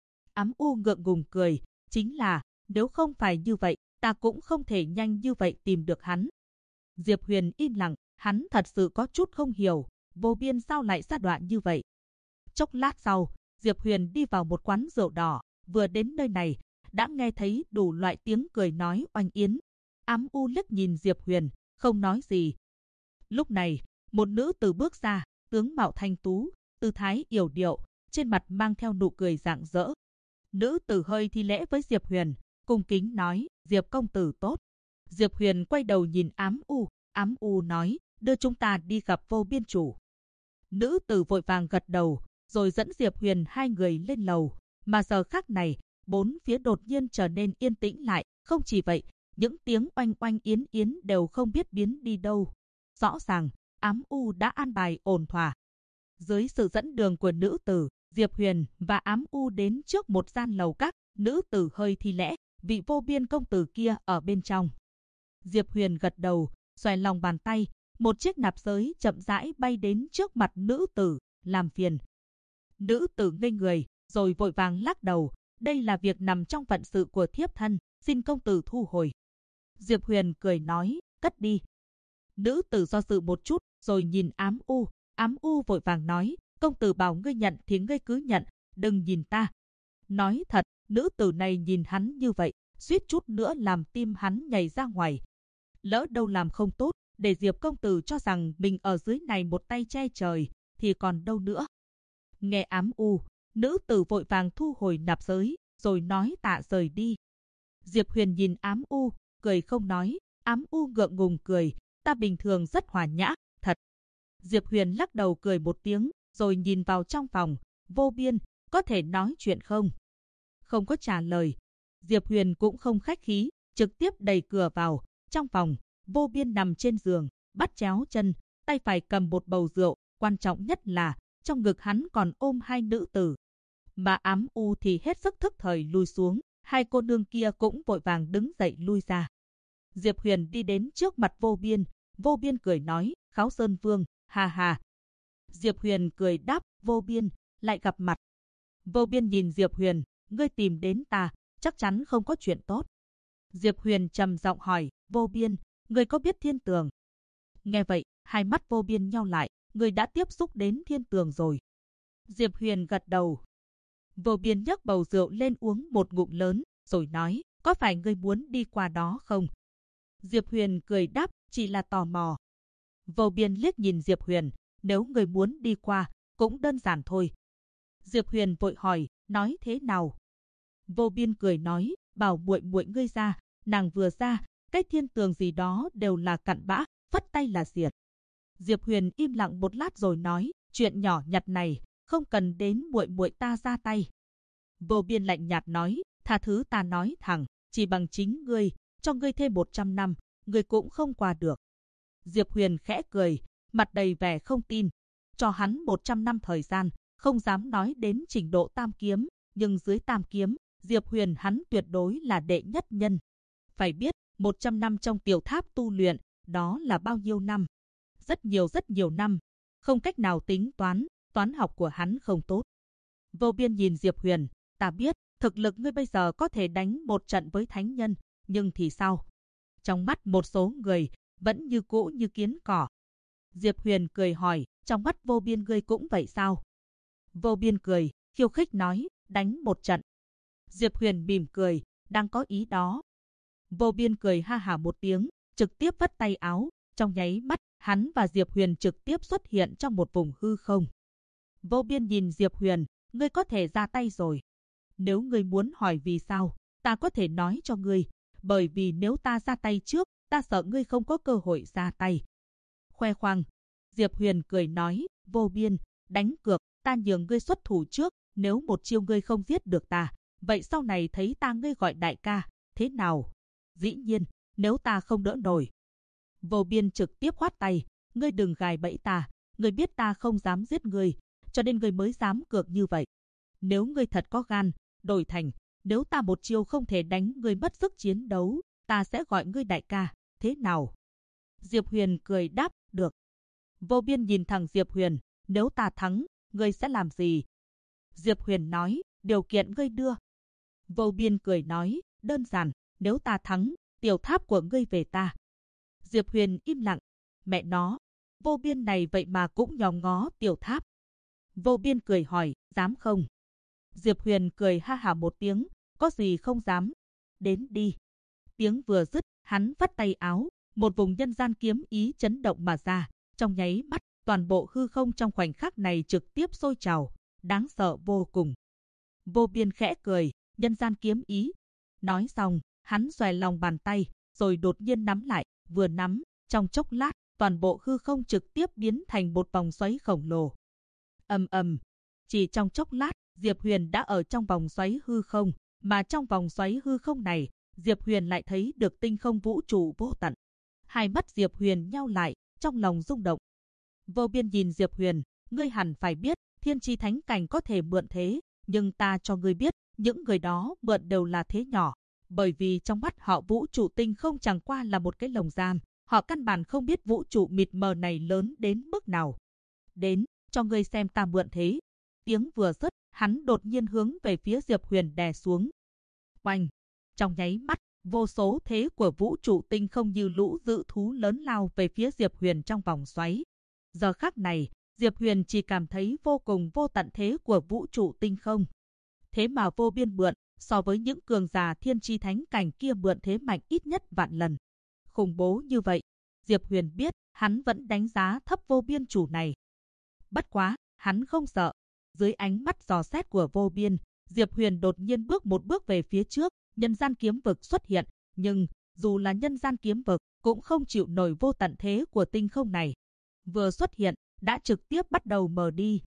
[SPEAKER 1] Ám U ngượng ngùng cười, chính là, nếu không phải như vậy, ta cũng không thể nhanh như vậy tìm được hắn. Diệp Huyền im lặng, hắn thật sự có chút không hiểu, vô biên sao lại ra đoạn như vậy. Chốc lát sau, Diệp Huyền đi vào một quán rượu đỏ, vừa đến nơi này, đã nghe thấy đủ loại tiếng cười nói oanh yến. Ám U liếc nhìn Diệp Huyền, không nói gì. Lúc này, một nữ tử bước ra, tướng mạo thanh tú, tư thái yểu điệu, trên mặt mang theo nụ cười rạng rỡ. Nữ tử hơi thi lễ với Diệp Huyền, cung kính nói, Diệp công tử tốt. Diệp Huyền quay đầu nhìn Ám U nói, đưa chúng ta đi gặp Vô Biên chủ. Nữ tử vội vàng gật đầu, rồi dẫn Diệp Huyền hai người lên lầu. Mà giờ khắc này, bốn phía đột nhiên trở nên yên tĩnh lại. Không chỉ vậy, những tiếng oanh oanh yến yến đều không biết biến đi đâu. Rõ ràng, Ám U đã an bài ổn thỏa. Dưới sự dẫn đường của nữ tử, Diệp Huyền và Ám U đến trước một gian lầu các. Nữ tử hơi thi lễ, vị Vô Biên công tử kia ở bên trong. Diệp Huyền gật đầu, xoay lòng bàn tay, một chiếc nạp giới chậm rãi bay đến trước mặt nữ tử, làm phiền. Nữ tử ngây người, rồi vội vàng lắc đầu, đây là việc nằm trong phận sự của thiếp thân, xin công tử thu hồi. Diệp Huyền cười nói, cất đi. Nữ tử do dự một chút, rồi nhìn Ám U vội vàng nói, công tử bảo ngươi nhận thì ngươi cứ nhận, đừng nhìn ta. Nói thật, nữ tử này nhìn hắn như vậy, suýt chút nữa làm tim hắn nhảy ra ngoài. Lỡ đâu làm không tốt, để Diệp công tử cho rằng mình ở dưới này một tay che trời, thì còn đâu nữa. Nghe Ám U, nữ tử vội vàng thu hồi nạp giới, rồi nói tạ rời đi. Diệp Huyền nhìn Ám U, cười không nói. Ám U ngượng ngùng cười, ta bình thường rất hòa nhã, thật. Diệp Huyền lắc đầu cười một tiếng, rồi nhìn vào trong phòng. Vô Biên, có thể nói chuyện không? Không có trả lời. Diệp Huyền cũng không khách khí, trực tiếp đẩy cửa vào. Trong phòng, Vô Biên nằm trên giường, bắt chéo chân, tay phải cầm một bầu rượu. Quan trọng nhất là, trong ngực hắn còn ôm hai nữ tử. Mà Ám U thì hết sức thức thời lui xuống, hai cô nương kia cũng vội vàng đứng dậy lui ra. Diệp Huyền đi đến trước mặt Vô Biên cười nói, Kháo Sơn Vương, ha ha. Diệp Huyền cười đáp, Vô Biên, lại gặp mặt. Vô Biên nhìn Diệp Huyền, ngươi tìm đến ta, chắc chắn không có chuyện tốt. Diệp Huyền trầm giọng hỏi, Vô Biên, ngươi có biết Thiên Tường? Nghe vậy, hai mắt Vô Biên nheo lại, ngươi đã tiếp xúc đến Thiên Tường rồi. Diệp Huyền gật đầu. Vô Biên nhấc bầu rượu lên uống một ngụm lớn, rồi nói, có phải ngươi muốn đi qua đó không? Diệp Huyền cười đáp, chỉ là tò mò. Vô Biên liếc nhìn Diệp Huyền, nếu ngươi muốn đi qua, cũng đơn giản thôi. Diệp Huyền vội hỏi, nói thế nào? Vô Biên cười nói, bảo muội muội ngươi ra, nàng vừa ra, cái Thiên Tường gì đó đều là cặn bã, phất tay là diệt. Diệp Huyền im lặng một lát rồi nói, chuyện nhỏ nhặt này, không cần đến muội muội ta ra tay. Vô Biên lạnh nhạt nói, tha thứ ta nói thẳng, chỉ bằng chính ngươi, cho ngươi thêm 100 năm, ngươi cũng không qua được. Diệp Huyền khẽ cười, mặt đầy vẻ không tin. Cho hắn 100 năm thời gian, không dám nói đến trình độ tam kiếm, nhưng dưới tam kiếm, Diệp Huyền hắn tuyệt đối là đệ nhất nhân. Phải biết, 100 năm trong tiểu tháp tu luyện, đó là bao nhiêu năm? Rất nhiều năm. Không cách nào tính toán, toán học của hắn không tốt. Vô Biên nhìn Diệp Huyền, ta biết, thực lực ngươi bây giờ có thể đánh một trận với thánh nhân, nhưng thì sao? Trong mắt một số người, vẫn như cũ như kiến cỏ. Diệp Huyền cười hỏi, trong mắt Vô Biên ngươi cũng vậy sao? Vô Biên cười, khiêu khích nói, đánh một trận. Diệp Huyền mỉm cười, đang có ý đó. Vô Biên cười ha hả một tiếng, trực tiếp vất tay áo, trong nháy mắt, hắn và Diệp Huyền trực tiếp xuất hiện trong một vùng hư không. Vô Biên nhìn Diệp Huyền, ngươi có thể ra tay rồi. Nếu ngươi muốn hỏi vì sao, ta có thể nói cho ngươi, bởi vì nếu ta ra tay trước, ta sợ ngươi không có cơ hội ra tay. Khoe khoang, Diệp Huyền cười nói, Vô Biên, đánh cược, ta nhường ngươi xuất thủ trước, nếu một chiêu ngươi không giết được ta, vậy sau này thấy ta ngươi gọi đại ca, thế nào? Dĩ nhiên, nếu ta không đỡ nổi. Vô Biên trực tiếp khoát tay, ngươi đừng gài bẫy ta, ngươi biết ta không dám giết ngươi, cho nên ngươi mới dám cược như vậy. Nếu ngươi thật có gan, đổi thành, nếu ta một chiêu không thể đánh ngươi mất sức chiến đấu, ta sẽ gọi ngươi đại ca, thế nào? Diệp Huyền cười đáp, được. Vô Biên nhìn thẳng Diệp Huyền, nếu ta thắng, ngươi sẽ làm gì? Diệp Huyền nói, điều kiện ngươi đưa. Vô Biên cười nói, đơn giản, nếu ta thắng, tiểu tháp của ngươi về ta. Diệp Huyền im lặng, mẹ nó, Vô Biên này vậy mà cũng nhòm ngó tiểu tháp. Vô Biên cười hỏi, dám không? Diệp Huyền cười ha hả một tiếng, có gì không dám, đến đi. Tiếng vừa dứt, hắn vắt tay áo, một vùng nhân gian kiếm ý chấn động mà ra, trong nháy mắt, toàn bộ hư không trong khoảnh khắc này trực tiếp sôi trào, đáng sợ vô cùng. Vô Biên khẽ cười, nhân gian kiếm ý. Nói xong, hắn xòe lòng bàn tay, rồi đột nhiên nắm lại, vừa nắm, trong chốc lát, toàn bộ hư không trực tiếp biến thành một vòng xoáy khổng lồ. Ầm ầm, chỉ trong chốc lát, Diệp Huyền đã ở trong vòng xoáy hư không, mà trong vòng xoáy hư không này, Diệp Huyền lại thấy được tinh không vũ trụ vô tận. Hai mắt Diệp Huyền nhao lại, trong lòng rung động. Vô Biên nhìn Diệp Huyền, ngươi hẳn phải biết, thiên chi thánh cảnh có thể mượn thế, nhưng ta cho ngươi biết, những người đó mượn đều là thế nhỏ, bởi vì trong mắt họ vũ trụ tinh không chẳng qua là một cái lồng giam, họ căn bản không biết vũ trụ mịt mờ này lớn đến mức nào. Đến, cho ngươi xem ta mượn thế. Tiếng vừa dứt, hắn đột nhiên hướng về phía Diệp Huyền đè xuống. Oanh! Trong nháy mắt, vô số thế của vũ trụ tinh không như lũ dữ thú lớn lao về phía Diệp Huyền trong vòng xoáy. Giờ khắc này, Diệp Huyền chỉ cảm thấy vô cùng vô tận thế của vũ trụ tinh không. Thế mà Vô Biên mượn, so với những cường giả thiên chi thánh cảnh kia mượn thế mạnh ít nhất vạn lần. Khủng bố như vậy, Diệp Huyền biết, hắn vẫn đánh giá thấp Vô Biên chủ này. Bất quá, hắn không sợ. Dưới ánh mắt dò xét của Vô Biên, Diệp Huyền đột nhiên bước một bước về phía trước, nhân gian kiếm vực xuất hiện, nhưng dù là nhân gian kiếm vực cũng không chịu nổi vô tận thế của tinh không này. Vừa xuất hiện, đã trực tiếp bắt đầu mờ đi.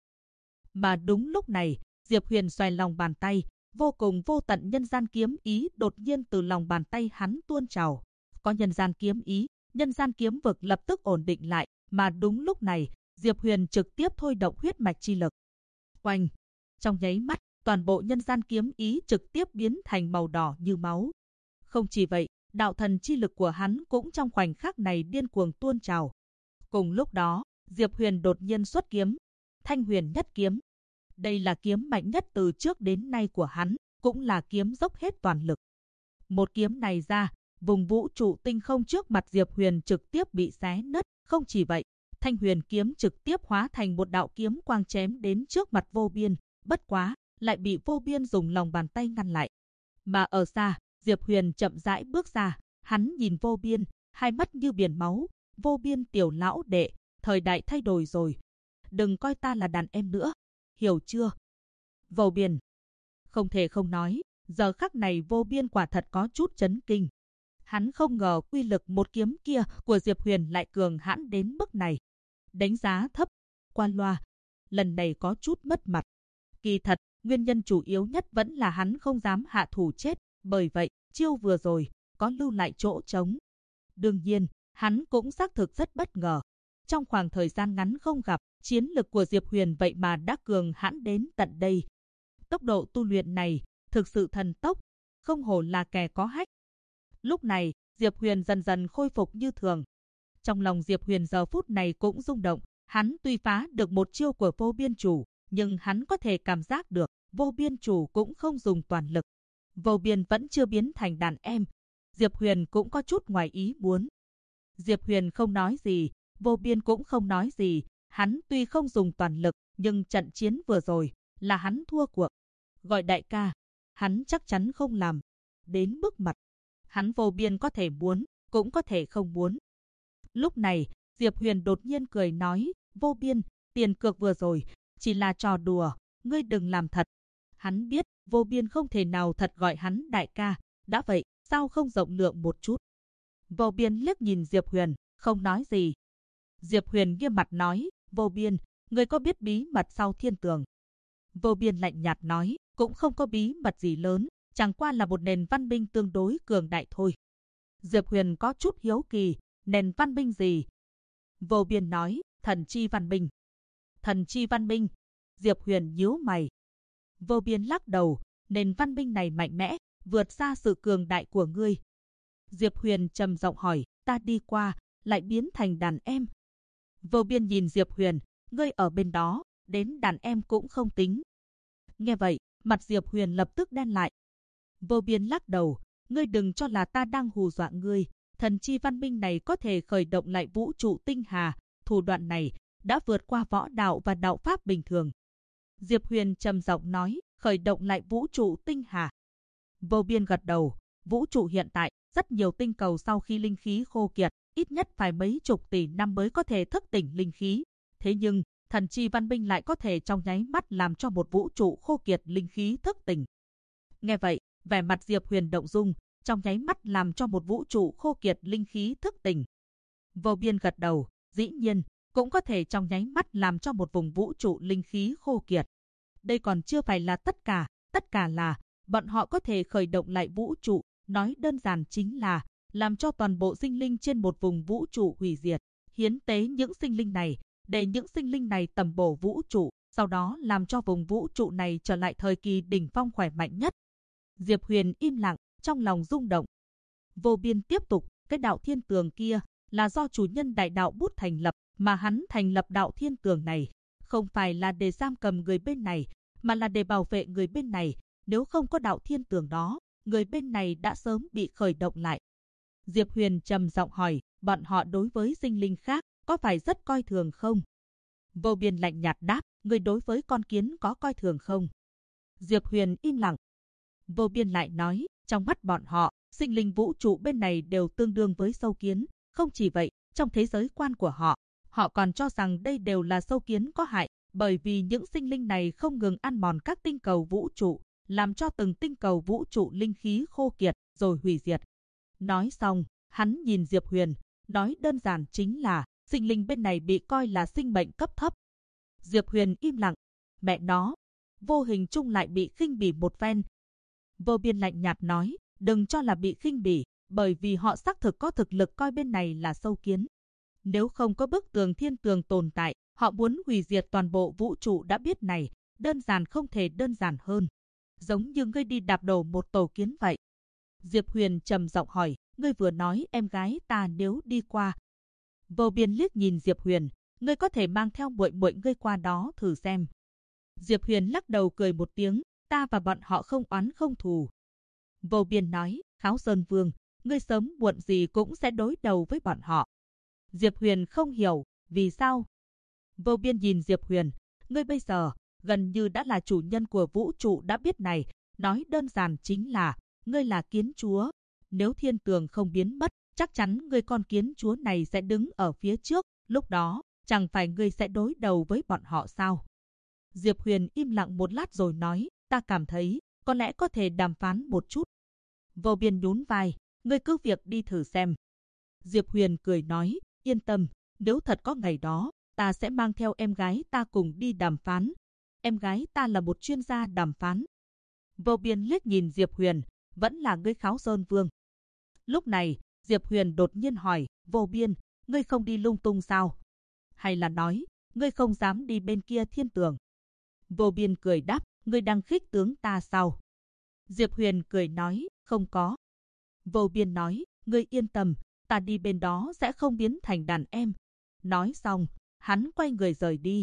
[SPEAKER 1] Mà đúng lúc này, Diệp Huyền xoay lòng bàn tay, vô cùng vô tận nhân gian kiếm ý đột nhiên từ lòng bàn tay hắn tuôn trào. Có nhân gian kiếm ý, nhân gian kiếm vực lập tức ổn định lại, mà đúng lúc này, Diệp Huyền trực tiếp thôi động huyết mạch chi lực. Oanh! Trong nháy mắt, toàn bộ nhân gian kiếm ý trực tiếp biến thành màu đỏ như máu. Không chỉ vậy, đạo thần chi lực của hắn cũng trong khoảnh khắc này điên cuồng tuôn trào. Cùng lúc đó, Diệp Huyền đột nhiên xuất kiếm, Thanh Huyền Nhất Kiếm. Đây là kiếm mạnh nhất từ trước đến nay của hắn, cũng là kiếm dốc hết toàn lực. Một kiếm này ra, vùng vũ trụ tinh không trước mặt Diệp Huyền trực tiếp bị xé nứt. Không chỉ vậy, Thanh Huyền kiếm trực tiếp hóa thành một đạo kiếm quang chém đến trước mặt Vô Biên, bất quá, lại bị Vô Biên dùng lòng bàn tay ngăn lại. Mà ở xa, Diệp Huyền chậm rãi bước ra, hắn nhìn Vô Biên, hai mắt như biển máu, Vô Biên tiểu lão đệ, thời đại thay đổi rồi. Đừng coi ta là đàn em nữa, hiểu chưa? Vô Biên. Không thể không nói, giờ khắc này Vô Biên quả thật có chút chấn kinh. Hắn không ngờ uy lực một kiếm kia của Diệp Huyền lại cường hãn đến mức này. Đánh giá thấp, qua loa, lần này có chút mất mặt. Kỳ thật, nguyên nhân chủ yếu nhất vẫn là hắn không dám hạ thủ chết, bởi vậy, chiêu vừa rồi, có lưu lại chỗ trống. Đương nhiên, hắn cũng xác thực rất bất ngờ. Trong khoảng thời gian ngắn không gặp, chiến lực của Diệp Huyền vậy mà đã cường hãn đến tận đây. Tốc độ tu luyện này, thực sự thần tốc, không hổ là kẻ có hách. Lúc này, Diệp Huyền dần dần khôi phục như thường. Trong lòng Diệp Huyền giờ phút này cũng rung động, hắn tuy phá được một chiêu của Vô Biên chủ, nhưng hắn có thể cảm giác được Vô Biên chủ cũng không dùng toàn lực. Vô Biên vẫn chưa biến thành đàn em. Diệp Huyền cũng có chút ngoài ý muốn. Diệp Huyền không nói gì, Vô Biên cũng không nói gì. Hắn tuy không dùng toàn lực, nhưng trận chiến vừa rồi là hắn thua cuộc. Gọi đại ca, hắn chắc chắn không làm. Đến bước mặt, hắn Vô Biên có thể muốn, cũng có thể không muốn. Lúc này, Diệp Huyền đột nhiên cười nói, Vô Biên, tiền cược vừa rồi, chỉ là trò đùa, ngươi đừng làm thật. Hắn biết, Vô Biên không thể nào thật gọi hắn đại ca, đã vậy, sao không rộng lượng một chút. Vô Biên liếc nhìn Diệp Huyền, không nói gì. Diệp Huyền nghiêm mặt nói, Vô Biên, ngươi có biết bí mật sau thiên tường? Vô Biên lạnh nhạt nói, cũng không có bí mật gì lớn, chẳng qua là một nền văn minh tương đối cường đại thôi. Diệp Huyền có chút hiếu kỳ, nền văn minh gì? Vô Biên nói, thần chi văn minh. Thần chi văn minh? Diệp Huyền nhíu mày. Vô Biên lắc đầu, nền văn minh này mạnh mẽ, vượt xa sự cường đại của ngươi. Diệp Huyền trầm giọng hỏi, ta đi qua, lại biến thành đàn em. Vô Biên nhìn Diệp Huyền, ngươi ở bên đó, đến đàn em cũng không tính. Nghe vậy, mặt Diệp Huyền lập tức đen lại. Vô Biên lắc đầu, ngươi đừng cho là ta đang hù dọa ngươi. Thần chi văn minh này có thể khởi động lại vũ trụ tinh hà, thủ đoạn này đã vượt qua võ đạo và đạo pháp bình thường. Diệp Huyền trầm giọng nói, khởi động lại vũ trụ tinh hà. Vô Biên gật đầu, vũ trụ hiện tại, rất nhiều tinh cầu sau khi linh khí khô kiệt, ít nhất phải mấy chục tỷ năm mới có thể thức tỉnh linh khí. Thế nhưng, thần chi văn minh lại có thể trong nháy mắt làm cho một vũ trụ khô kiệt linh khí thức tỉnh. Nghe vậy, vẻ mặt Diệp Huyền động dung, trong nháy mắt làm cho một vũ trụ khô kiệt linh khí thức tỉnh. Vô Biên gật đầu, dĩ nhiên, cũng có thể trong nháy mắt làm cho một vùng vũ trụ linh khí khô kiệt. Đây còn chưa phải là tất cả là, bọn họ có thể khởi động lại vũ trụ, nói đơn giản chính là, làm cho toàn bộ sinh linh trên một vùng vũ trụ hủy diệt, hiến tế những sinh linh này, để những sinh linh này tầm bổ vũ trụ, sau đó làm cho vùng vũ trụ này trở lại thời kỳ đỉnh phong khỏe mạnh nhất. Diệp Huyền im lặng, trong lòng rung động. Vô Biên tiếp tục, cái đạo thiên tường kia là do chủ nhân đại đạo bút thành lập, mà hắn thành lập đạo thiên tường này, không phải là để giam cầm người bên này, mà là để bảo vệ người bên này. Nếu không có đạo thiên tường đó, người bên này đã sớm bị khởi động lại. Diệp Huyền trầm giọng hỏi, bọn họ đối với sinh linh khác, có phải rất coi thường không? Vô Biên lạnh nhạt đáp, người đối với con kiến có coi thường không? Diệp Huyền im lặng. Vô Biên lại nói, trong mắt bọn họ, sinh linh vũ trụ bên này đều tương đương với sâu kiến. Không chỉ vậy, trong thế giới quan của họ, họ còn cho rằng đây đều là sâu kiến có hại, bởi vì những sinh linh này không ngừng ăn mòn các tinh cầu vũ trụ, làm cho từng tinh cầu vũ trụ linh khí khô kiệt, rồi hủy diệt. Nói xong, hắn nhìn Diệp Huyền, nói đơn giản chính là, sinh linh bên này bị coi là sinh mệnh cấp thấp. Diệp Huyền im lặng, mẹ nó, vô hình chung lại bị khinh bỉ một phen. Vô Biên lạnh nhạt nói, đừng cho là bị khinh bỉ, bởi vì họ xác thực có thực lực coi bên này là sâu kiến. Nếu không có bức tường thiên tường tồn tại, họ muốn hủy diệt toàn bộ vũ trụ đã biết này, đơn giản không thể đơn giản hơn. Giống như ngươi đi đạp đổ một tổ kiến vậy. Diệp Huyền trầm giọng hỏi, ngươi vừa nói em gái ta nếu đi qua. Vô Biên liếc nhìn Diệp Huyền, ngươi có thể mang theo muội muội ngươi qua đó thử xem. Diệp Huyền lắc đầu cười một tiếng, ta và bọn họ không oán không thù. Vô Biên nói, Kháo Sơn Vương, ngươi sớm muộn gì cũng sẽ đối đầu với bọn họ. Diệp Huyền không hiểu, vì sao? Vô Biên nhìn Diệp Huyền, ngươi bây giờ gần như đã là chủ nhân của vũ trụ đã biết này, nói đơn giản chính là, ngươi là kiến chúa. Nếu thiên tường không biến mất, chắc chắn ngươi con kiến chúa này sẽ đứng ở phía trước, lúc đó, chẳng phải ngươi sẽ đối đầu với bọn họ sao? Diệp Huyền im lặng một lát rồi nói, ta cảm thấy, có lẽ có thể đàm phán một chút. Vô Biên nhún vai, ngươi cứ việc đi thử xem. Diệp Huyền cười nói, yên tâm, nếu thật có ngày đó, ta sẽ mang theo em gái ta cùng đi đàm phán. Em gái ta là một chuyên gia đàm phán. Vô Biên liếc nhìn Diệp Huyền, vẫn là ngươi Kháo Sơn Vương. Lúc này, Diệp Huyền đột nhiên hỏi, Vô Biên, ngươi không đi lung tung sao? Hay là nói, ngươi không dám đi bên kia thiên tường? Vô Biên cười đáp, ngươi đang khích tướng ta sao? Diệp Huyền cười nói, không có. Vô Biên nói, ngươi yên tâm, ta đi bên đó sẽ không biến thành đàn em. Nói xong, hắn quay người rời đi.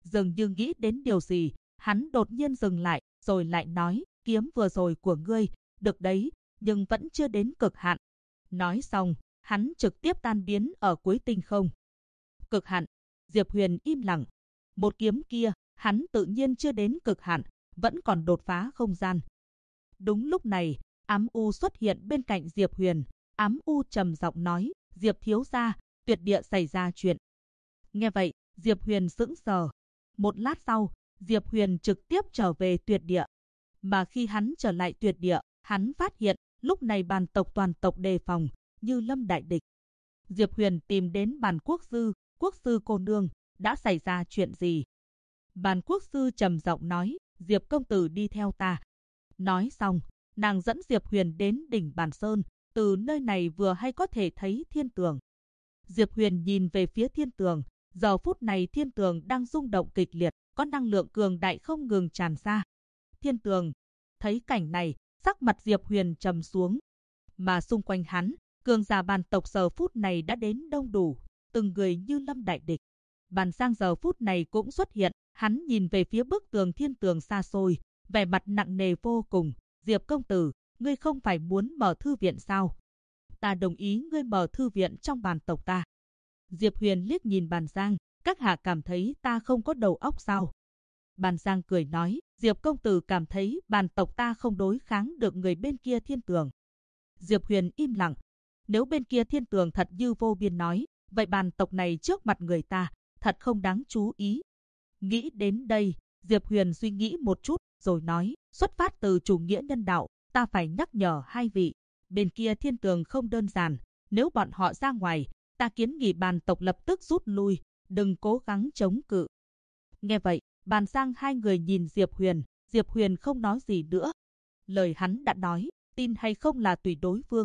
[SPEAKER 1] Dường như nghĩ đến điều gì, hắn đột nhiên dừng lại, rồi lại nói, kiếm vừa rồi của ngươi, được đấy, nhưng vẫn chưa đến cực hạn. Nói xong, hắn trực tiếp tan biến ở cuối tinh không. Cực hạn. Diệp Huyền im lặng. Một kiếm kia, hắn tự nhiên chưa đến cực hạn, vẫn còn đột phá không gian. Đúng lúc này, Ám U xuất hiện bên cạnh Diệp Huyền. Ám U trầm giọng nói, Diệp thiếu gia, tuyệt địa xảy ra chuyện. Nghe vậy, Diệp Huyền sững sờ. Một lát sau, Diệp Huyền trực tiếp trở về tuyệt địa. Mà khi hắn trở lại tuyệt địa, hắn phát hiện lúc này bàn tộc toàn tộc đề phòng, như lâm đại địch. Diệp Huyền tìm đến bàn quốc sư cô nương, đã xảy ra chuyện gì? Bàn quốc sư trầm giọng nói, Diệp công tử đi theo ta. Nói xong, nàng dẫn Diệp Huyền đến đỉnh Bàn Sơn, từ nơi này vừa hay có thể thấy thiên tường. Diệp Huyền nhìn về phía thiên tường, giờ phút này thiên tường đang rung động kịch liệt, có năng lượng cường đại không ngừng tràn ra. Thiên tường, thấy cảnh này, sắc mặt Diệp Huyền trầm xuống. Mà xung quanh hắn, cường giả bàn tộc giờ phút này đã đến đông đủ, từng người như lâm đại địch. Bàn Giang giờ phút này cũng xuất hiện, hắn nhìn về phía bức tường thiên tường xa xôi, vẻ mặt nặng nề vô cùng. Diệp công tử, ngươi không phải muốn mở thư viện sao? Ta đồng ý ngươi mở thư viện trong bàn tộc ta. Diệp Huyền liếc nhìn Bàn Giang, các hạ cảm thấy ta không có đầu óc sao? Bàn Giang cười nói, Diệp công tử cảm thấy bàn tộc ta không đối kháng được người bên kia thiên tường. Diệp Huyền im lặng. Nếu bên kia thiên tường thật như vô biên nói, vậy bàn tộc này trước mặt người ta, thật không đáng chú ý. Nghĩ đến đây, Diệp Huyền suy nghĩ một chút, rồi nói, xuất phát từ chủ nghĩa nhân đạo, ta phải nhắc nhở hai vị. Bên kia thiên tường không đơn giản, nếu bọn họ ra ngoài, ta kiến nghị bàn tộc lập tức rút lui, đừng cố gắng chống cự. Nghe vậy, Bàn Giang hai người nhìn Diệp Huyền không nói gì nữa. Lời hắn đã nói, tin hay không là tùy đối phương.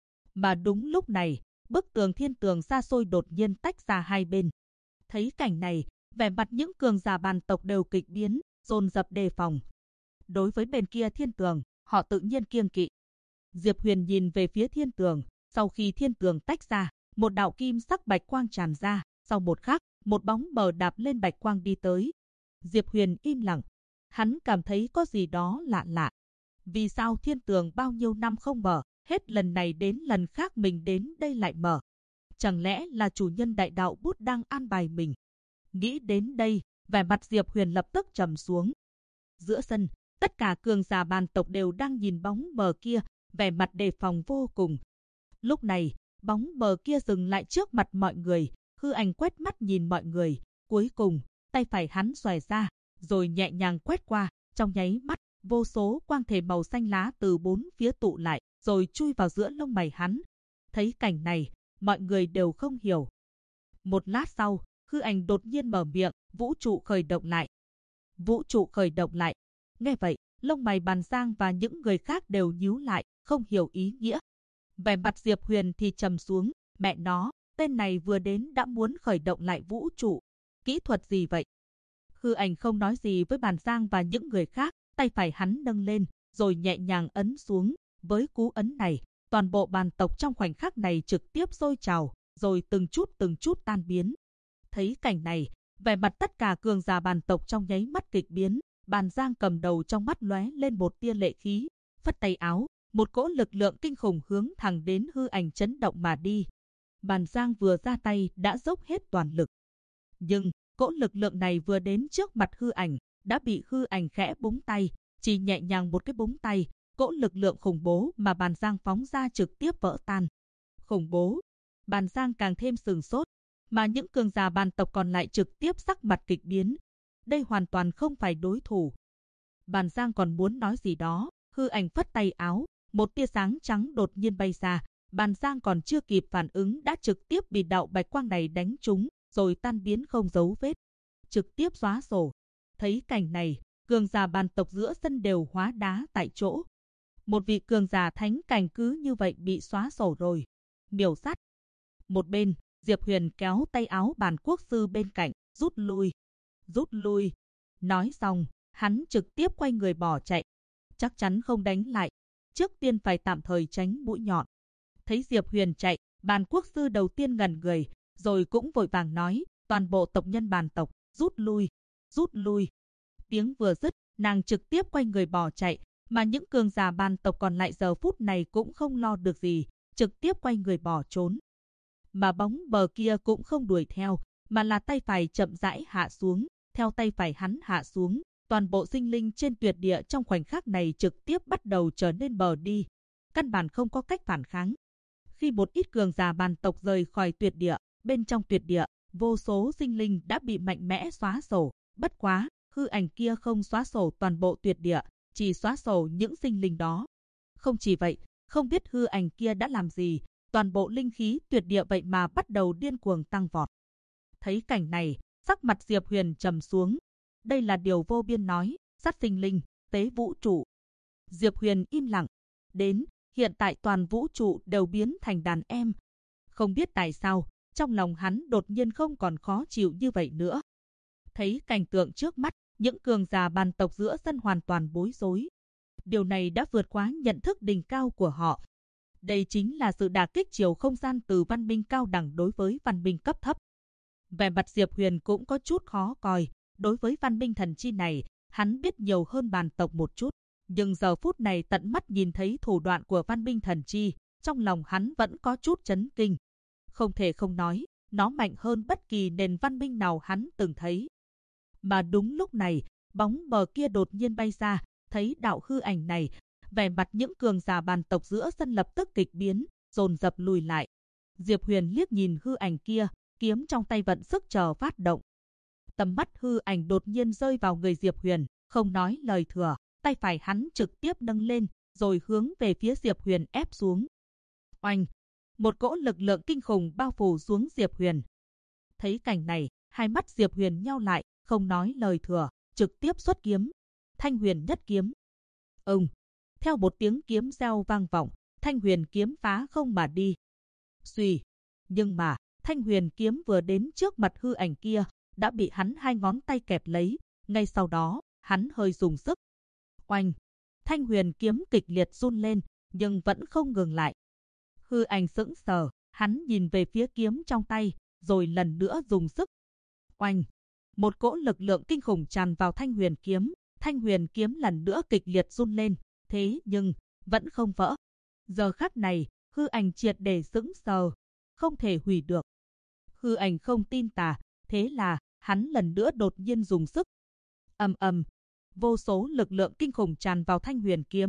[SPEAKER 1] Mà đúng lúc này, bức tường thiên tường xa xôi đột nhiên tách ra hai bên. Thấy cảnh này, vẻ mặt những cường giả bàn tộc đều kịch biến, dồn dập đề phòng. Đối với bên kia thiên tường, họ tự nhiên kiêng kỵ. Diệp Huyền nhìn về phía thiên tường, sau khi thiên tường tách ra, một đạo kim sắc bạch quang tràn ra, sau một khắc, một bóng mờ đạp lên bạch quang đi tới. Diệp Huyền im lặng, hắn cảm thấy có gì đó lạ lạ. Vì sao thiên tường bao nhiêu năm không mở, hết lần này đến lần khác mình đến đây lại mở? Chẳng lẽ là chủ nhân đại đạo bút đang an bài mình? Nghĩ đến đây, vẻ mặt Diệp Huyền lập tức trầm xuống. Giữa sân, tất cả cường giả bàn tộc đều đang nhìn bóng mờ kia, vẻ mặt đề phòng vô cùng. Lúc này, bóng mờ kia dừng lại trước mặt mọi người, hư ảnh quét mắt nhìn mọi người. Cuối cùng, tay phải hắn xòe ra, rồi nhẹ nhàng quét qua, trong nháy mắt, vô số quang thể màu xanh lá từ bốn phía tụ lại, rồi chui vào giữa lông mày hắn. Thấy cảnh này, mọi người đều không hiểu. Một lát sau, hư ảnh đột nhiên mở miệng, vũ trụ khởi động lại. Vũ trụ khởi động lại. Nghe vậy, lông mày Bàn Giang và những người khác đều nhíu lại, không hiểu ý nghĩa. Vẻ mặt Diệp Huyền thì trầm xuống, mẹ nó, tên này vừa đến đã muốn khởi động lại vũ trụ. Kỹ thuật gì vậy? Hư ảnh không nói gì với Bàn Giang và những người khác, tay phải hắn nâng lên, rồi nhẹ nhàng ấn xuống. Với cú ấn này, toàn bộ bàn tộc trong khoảnh khắc này trực tiếp sôi trào, rồi từng chút tan biến. Thấy cảnh này, vẻ mặt tất cả cường giả bàn tộc trong nháy mắt kịch biến. Bàn Giang cầm đầu trong mắt lóe lên một tia lệ khí, phất tay áo, một cỗ lực lượng kinh khủng hướng thẳng đến hư ảnh chấn động mà đi. Bàn Giang vừa ra tay đã dốc hết toàn lực. Nhưng, cỗ lực lượng này vừa đến trước mặt hư ảnh, đã bị hư ảnh khẽ búng tay, chỉ nhẹ nhàng một cái búng tay, cỗ lực lượng khủng bố mà Bàn Giang phóng ra trực tiếp vỡ tan. Khủng bố! Bàn Giang càng thêm sửng sốt, mà những cường giả bàn tộc còn lại trực tiếp sắc mặt kịch biến. Đây hoàn toàn không phải đối thủ. Bàn Giang còn muốn nói gì đó, hư ảnh phất tay áo, một tia sáng trắng đột nhiên bay ra. Bàn Giang còn chưa kịp phản ứng đã trực tiếp bị đạo bạch quang này đánh trúng, rồi tan biến không dấu vết. Trực tiếp xóa sổ. Thấy cảnh này, cường giả bàn tộc giữa sân đều hóa đá tại chỗ. Một vị cường giả thánh cảnh cứ như vậy bị xóa sổ rồi. Miểu sát. Một bên, Diệp Huyền kéo tay áo Bàn quốc sư bên cạnh, rút lui. Rút lui. Nói xong, hắn trực tiếp quay người bỏ chạy. Chắc chắn không đánh lại. Trước tiên phải tạm thời tránh mũi nhọn. Thấy Diệp Huyền chạy, Bàn quốc sư đầu tiên ngẩn người, rồi cũng vội vàng nói, toàn bộ tộc nhân bàn tộc, rút lui. rút lui. Tiếng vừa dứt, nàng trực tiếp quay người bỏ chạy, mà những cường giả bàn tộc còn lại giờ phút này cũng không lo được gì, trực tiếp quay người bỏ trốn. Mà bóng bờ kia cũng không đuổi theo, mà là tay phải chậm rãi hạ xuống, theo tay phải hắn hạ xuống, toàn bộ sinh linh trên tuyệt địa trong khoảnh khắc này trực tiếp bắt đầu trở nên mờ đi, căn bản không có cách phản kháng. Khi một ít cường giả bàn tộc rời khỏi tuyệt địa, bên trong tuyệt địa, vô số sinh linh đã bị mạnh mẽ xóa sổ, bất quá, hư ảnh kia không xóa sổ toàn bộ tuyệt địa, chỉ xóa sổ những sinh linh đó. Không chỉ vậy, không biết hư ảnh kia đã làm gì, toàn bộ linh khí tuyệt địa vậy mà bắt đầu điên cuồng tăng vọt. Thấy cảnh này, sắc mặt Diệp Huyền trầm xuống. Đây là điều vô biên nói, sát sinh linh, tế vũ trụ. Diệp Huyền im lặng. Đến, hiện tại toàn vũ trụ đều biến thành đàn em. Không biết tại sao, trong lòng hắn đột nhiên không còn khó chịu như vậy nữa. Thấy cảnh tượng trước mắt, những cường giả bàn tộc giữa sân hoàn toàn bối rối. Điều này đã vượt quá nhận thức đỉnh cao của họ. Đây chính là sự đả kích chiều không gian từ văn minh cao đẳng đối với văn minh cấp thấp. Vẻ mặt Diệp Huyền cũng có chút khó coi. Đối với văn minh thần chi này, hắn biết nhiều hơn bàn tộc một chút. Nhưng giờ phút này tận mắt nhìn thấy thủ đoạn của văn minh thần chi, trong lòng hắn vẫn có chút chấn kinh. Không thể không nói, nó mạnh hơn bất kỳ nền văn minh nào hắn từng thấy. Mà đúng lúc này, bóng bờ kia đột nhiên bay ra, thấy đạo hư ảnh này, vẻ mặt những cường giả bàn tộc giữa sân lập tức kịch biến, dồn dập lùi lại. Diệp Huyền liếc nhìn hư ảnh kia, kiếm trong tay vận sức chờ phát động. Tầm mắt hư ảnh đột nhiên rơi vào người Diệp Huyền, không nói lời thừa, tay phải hắn trực tiếp nâng lên, rồi hướng về phía Diệp Huyền ép xuống. Oanh! Một cỗ lực lượng kinh khủng bao phủ xuống Diệp Huyền. Thấy cảnh này, hai mắt Diệp Huyền nheo lại, không nói lời thừa, trực tiếp xuất kiếm. Thanh Huyền nhất kiếm. Theo một tiếng kiếm reo vang vọng, Thanh Huyền kiếm phá không mà đi. Xuy! Nhưng mà, Thanh Huyền kiếm vừa đến trước mặt hư ảnh kia, đã bị hắn hai ngón tay kẹp lấy. Ngay sau đó, hắn hơi dùng sức. Oanh! Thanh Huyền kiếm kịch liệt run lên, nhưng vẫn không ngừng lại. Hư ảnh sững sờ, hắn nhìn về phía kiếm trong tay, rồi lần nữa dùng sức. Oanh! Một cỗ lực lượng kinh khủng tràn vào Thanh Huyền kiếm lần nữa kịch liệt run lên, thế nhưng vẫn không vỡ. Giờ khắc này, hư ảnh triệt để sững sờ, không thể hủy được. Hư ảnh không tin tà, thế là hắn lần nữa đột nhiên dùng sức. Ầm ầm, vô số lực lượng kinh khủng tràn vào Thanh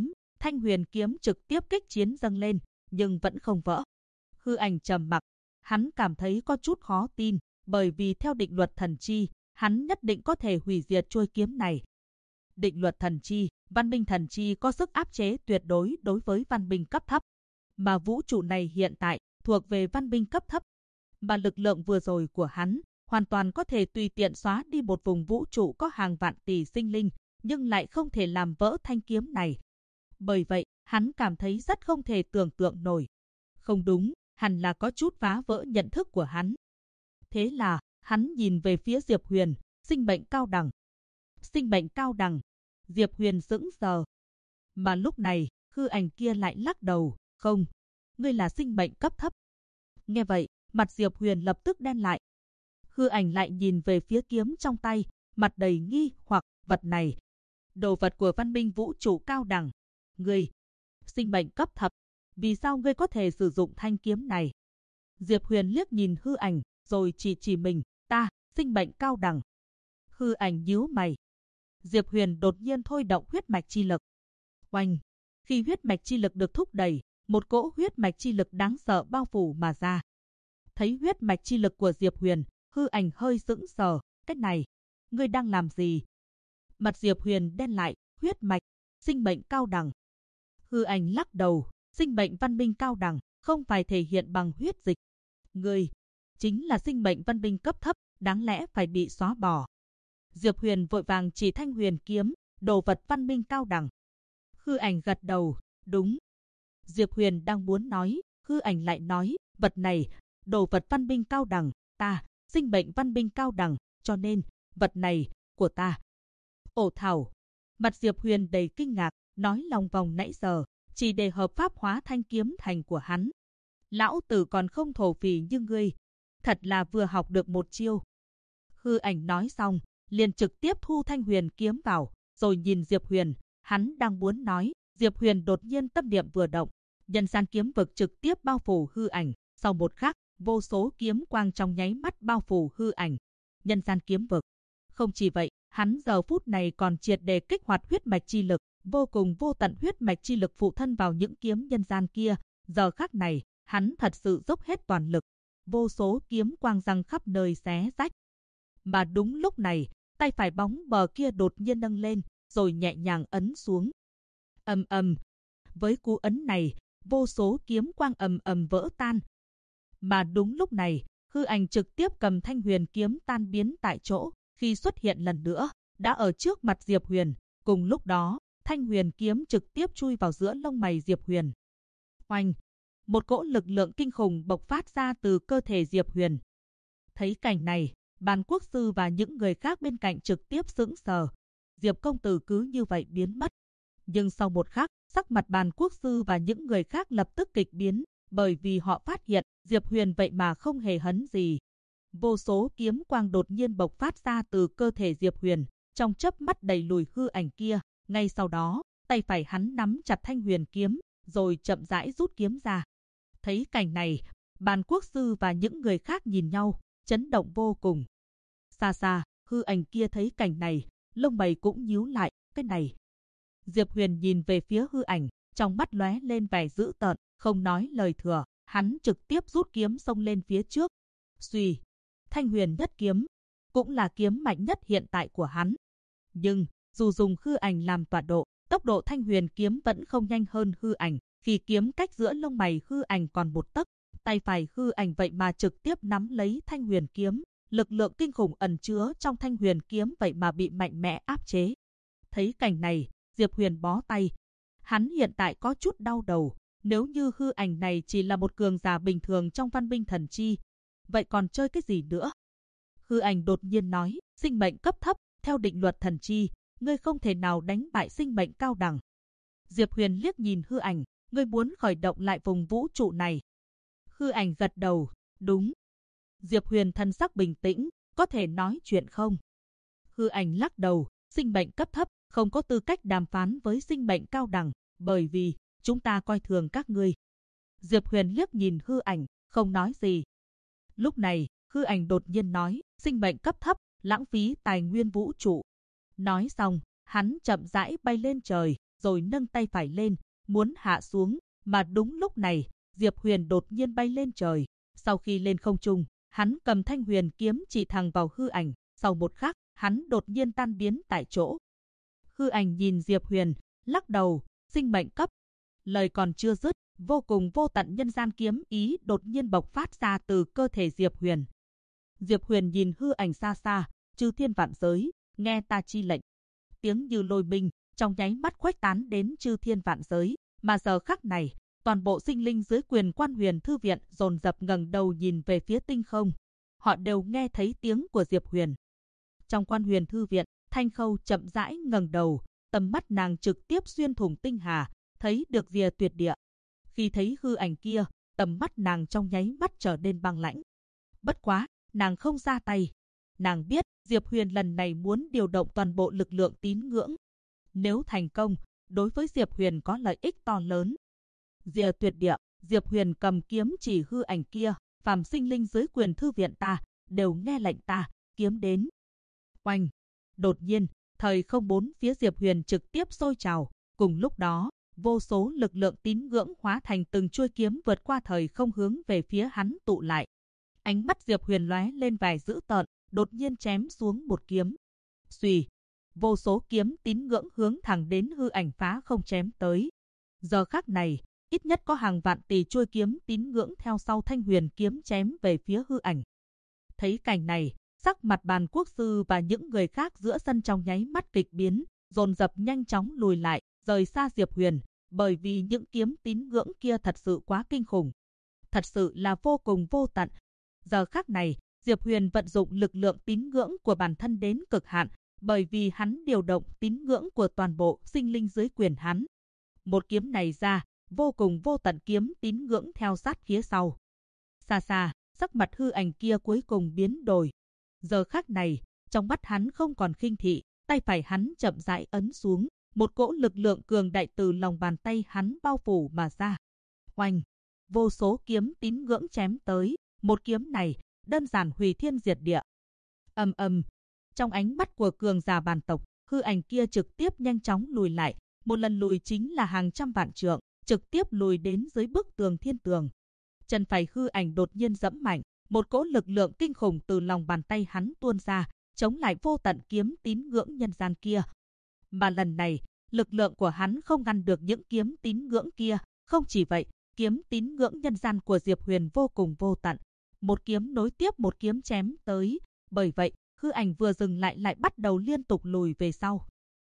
[SPEAKER 1] Huyền kiếm trực tiếp kích chiến dâng lên, nhưng vẫn không vỡ. Hư ảnh trầm mặc, hắn cảm thấy có chút khó tin, bởi vì theo định luật thần chi, hắn nhất định có thể hủy diệt chuôi kiếm này. Định luật thần chi, văn minh thần chi có sức áp chế tuyệt đối đối với văn minh cấp thấp, mà vũ trụ này hiện tại thuộc về văn minh cấp thấp, mà lực lượng vừa rồi của hắn hoàn toàn có thể tùy tiện xóa đi một vùng vũ trụ có hàng vạn tỷ sinh linh, nhưng lại không thể làm vỡ thanh kiếm này. Bởi vậy, hắn cảm thấy rất không thể tưởng tượng nổi. Không đúng, hẳn là có chút phá vỡ nhận thức của hắn. Thế là, hắn nhìn về phía Diệp Huyền, sinh mệnh cao đẳng. Sinh mệnh cao đẳng. Diệp Huyền sững sờ. Mà lúc này, hư ảnh kia lại lắc đầu, không, ngươi là sinh mệnh cấp thấp. Nghe vậy, mặt Diệp Huyền lập tức đen lại. Hư ảnh lại nhìn về phía kiếm trong tay, mặt đầy nghi hoặc, vật này. Đồ vật của văn minh vũ trụ cao đẳng. Ngươi, sinh mệnh cấp thấp, vì sao ngươi có thể sử dụng thanh kiếm này? Diệp Huyền liếc nhìn hư ảnh, rồi chỉ mình, ta, sinh mệnh cao đẳng. Hư ảnh nhíu mày. Diệp Huyền đột nhiên thôi động huyết mạch chi lực. Oanh! Khi huyết mạch chi lực được thúc đẩy, một cỗ huyết mạch chi lực đáng sợ bao phủ mà ra. Thấy huyết mạch chi lực của Diệp Huyền, hư ảnh hơi sững sờ, cái này, ngươi đang làm gì? Mặt Diệp Huyền đen lại, huyết mạch, sinh mệnh cao đẳng. Hư ảnh lắc đầu, sinh mệnh văn minh cao đẳng, không phải thể hiện bằng huyết dịch. Ngươi, chính là sinh mệnh văn minh cấp thấp, đáng lẽ phải bị xóa bỏ. Diệp Huyền vội vàng chỉ Thanh Huyền kiếm, đồ vật văn minh cao đẳng. Hư ảnh gật đầu, đúng. Diệp Huyền đang muốn nói, hư ảnh lại nói, vật này, đồ vật văn minh cao đẳng, ta, sinh mệnh văn minh cao đẳng, cho nên, vật này, của ta. Ổ thảo. Mặt Diệp Huyền đầy kinh ngạc, nói lòng vòng nãy giờ, chỉ để hợp pháp hóa thanh kiếm thành của hắn. Lão tử còn không thổ phỉ như ngươi, thật là vừa học được một chiêu. Hư ảnh nói xong, liền trực tiếp thu Thanh Huyền kiếm vào, rồi nhìn Diệp Huyền, hắn đang muốn nói, Diệp Huyền đột nhiên tâm niệm vừa động, nhân gian kiếm vực trực tiếp bao phủ hư ảnh, sau một khắc, vô số kiếm quang trong nháy mắt bao phủ hư ảnh, nhân gian kiếm vực. Không chỉ vậy, hắn giờ phút này còn triệt để kích hoạt huyết mạch chi lực, vô cùng vô tận huyết mạch chi lực phụ thân vào những kiếm nhân gian kia, giờ khắc này, hắn thật sự dốc hết toàn lực, vô số kiếm quang răng khắp nơi xé rách. Mà đúng lúc này, tay phải bóng bờ kia đột nhiên nâng lên, rồi nhẹ nhàng ấn xuống. Ầm ầm, với cú ấn này, vô số kiếm quang ầm ầm vỡ tan. Mà đúng lúc này, hư ảnh trực tiếp cầm Thanh Huyền kiếm tan biến tại chỗ, khi xuất hiện lần nữa, đã ở trước mặt Diệp Huyền. Cùng lúc đó, Thanh Huyền kiếm trực tiếp chui vào giữa lông mày Diệp Huyền. Oanh! Một cỗ lực lượng kinh khủng bộc phát ra từ cơ thể Diệp Huyền. Thấy cảnh này, Bàn Quốc sư và những người khác bên cạnh trực tiếp sững sờ. Diệp công tử cứ như vậy biến mất. Nhưng sau một khắc, sắc mặt Bàn Quốc sư và những người khác lập tức kịch biến, bởi vì họ phát hiện Diệp Huyền vậy mà không hề hấn gì. Vô số kiếm quang đột nhiên bộc phát ra từ cơ thể Diệp Huyền, trong chớp mắt đẩy lùi hư ảnh kia. Ngay sau đó, tay phải hắn nắm chặt Thanh Huyền kiếm, rồi chậm rãi rút kiếm ra. Thấy cảnh này, Bàn Quốc sư và những người khác nhìn nhau, chấn động vô cùng. Xa xa, hư ảnh kia thấy cảnh này, lông mày cũng nhíu lại, cái này. Diệp Huyền nhìn về phía hư ảnh, trong mắt lóe lên vẻ dữ tợn, không nói lời thừa, hắn trực tiếp rút kiếm xông lên phía trước. Xuy, Thanh Huyền nhất kiếm, cũng là kiếm mạnh nhất hiện tại của hắn. Nhưng, dù dùng hư ảnh làm tọa độ, tốc độ Thanh Huyền kiếm vẫn không nhanh hơn hư ảnh. Khi kiếm cách giữa lông mày hư ảnh còn một tấc, tay phải hư ảnh vậy mà trực tiếp nắm lấy Thanh Huyền kiếm, lực lượng kinh khủng ẩn chứa trong Thanh Huyền kiếm vậy mà bị mạnh mẽ áp chế. Thấy cảnh này, Diệp Huyền bó tay. Hắn hiện tại có chút đau đầu, nếu như hư ảnh này chỉ là một cường giả bình thường trong văn minh thần chi, vậy còn chơi cái gì nữa? Hư ảnh đột nhiên nói, sinh mệnh cấp thấp, theo định luật thần chi, ngươi không thể nào đánh bại sinh mệnh cao đẳng. Diệp Huyền liếc nhìn hư ảnh, ngươi muốn khởi động lại vùng vũ trụ này. Hư ảnh gật đầu, đúng. Diệp Huyền thân sắc bình tĩnh, có thể nói chuyện không? Hư ảnh lắc đầu, sinh mệnh cấp thấp, không có tư cách đàm phán với sinh mệnh cao đẳng, bởi vì chúng ta coi thường các ngươi. Diệp Huyền liếc nhìn hư ảnh, không nói gì. Lúc này, hư ảnh đột nhiên nói, sinh mệnh cấp thấp, lãng phí tài nguyên vũ trụ. Nói xong, hắn chậm rãi bay lên trời, rồi nâng tay phải lên, muốn hạ xuống, mà đúng lúc này, Diệp Huyền đột nhiên bay lên trời. Sau khi lên không trung, hắn cầm Thanh Huyền kiếm chỉ thẳng vào hư ảnh, sau một khắc, hắn đột nhiên tan biến tại chỗ. Hư ảnh nhìn Diệp Huyền, lắc đầu, sinh mệnh cấp. Lời còn chưa dứt, vô cùng vô tận nhân gian kiếm ý đột nhiên bộc phát ra từ cơ thể Diệp Huyền. Diệp Huyền nhìn hư ảnh xa xa, chư thiên vạn giới, nghe ta chi lệnh. Tiếng như lôi minh, trong nháy mắt khuếch tán đến chư thiên vạn giới, mà giờ khắc này, toàn bộ sinh linh dưới quyền Quan Huyền Thư viện dồn dập ngẩng đầu nhìn về phía tinh không. Họ đều nghe thấy tiếng của Diệp Huyền. Trong Quan Huyền Thư viện, Thanh Khâu chậm rãi ngẩng đầu, tầm mắt nàng trực tiếp xuyên thủng tinh hà, thấy được rìa tuyệt địa. Khi thấy hư ảnh kia, tầm mắt nàng trong nháy mắt trở nên băng lãnh. Bất quá, nàng không ra tay. Nàng biết Diệp Huyền lần này muốn điều động toàn bộ lực lượng tín ngưỡng. Nếu thành công, đối với Diệp Huyền có lợi ích to lớn. Rìa tuyệt địa, Diệp Huyền cầm kiếm chỉ hư ảnh kia, phàm sinh linh dưới quyền thư viện ta, đều nghe lệnh ta, kiếm đến. Oanh! Đột nhiên, thời không bốn phía Diệp Huyền trực tiếp sôi trào. Cùng lúc đó, vô số lực lượng tín ngưỡng hóa thành từng chuôi kiếm vượt qua thời không hướng về phía hắn tụ lại. Ánh mắt Diệp Huyền lóe lên vẻ dữ tợn, đột nhiên chém xuống một kiếm. Xuy! Vô số kiếm tín ngưỡng hướng thẳng đến hư ảnh phá không chém tới. Giờ khắc này, ít nhất có hàng vạn tỷ chuôi kiếm tín ngưỡng theo sau Thanh Huyền kiếm chém về phía hư ảnh. Thấy cảnh này, sắc mặt Bàn Quốc sư và những người khác giữa sân trong nháy mắt kịch biến, dồn dập nhanh chóng lùi lại, rời xa Diệp Huyền, bởi vì những kiếm tín ngưỡng kia thật sự quá kinh khủng. Thật sự là vô cùng vô tận. Giờ khắc này, Diệp Huyền vận dụng lực lượng tín ngưỡng của bản thân đến cực hạn, bởi vì hắn điều động tín ngưỡng của toàn bộ sinh linh dưới quyền hắn. Một kiếm này ra, vô cùng vô tận kiếm tín ngưỡng theo sát phía sau. Xa xa, sắc mặt hư ảnh kia cuối cùng biến đổi. Giờ khắc này, Trong mắt hắn không còn khinh thị, tay phải hắn chậm rãi ấn xuống, một cỗ lực lượng cường đại từ lòng bàn tay hắn bao phủ mà ra. Oanh! Vô số kiếm tín ngưỡng chém tới, một kiếm này đơn giản hủy thiên diệt địa. Ầm ầm! Trong ánh mắt của cường giả bàn tộc, hư ảnh kia trực tiếp nhanh chóng lùi lại, một lần lùi chính là hàng trăm vạn trượng, trực tiếp lùi đến dưới bức tường thiên tường. Chân phải hư ảnh đột nhiên giẫm mạnh, một cỗ lực lượng kinh khủng từ lòng bàn tay hắn tuôn ra, chống lại vô tận kiếm tín ngưỡng nhân gian kia. Mà lần này, lực lượng của hắn không ngăn được những kiếm tín ngưỡng kia. Không chỉ vậy, kiếm tín ngưỡng nhân gian của Diệp Huyền vô cùng vô tận. Một kiếm nối tiếp một kiếm chém tới. Bởi vậy, hư ảnh vừa dừng lại bắt đầu liên tục lùi về sau.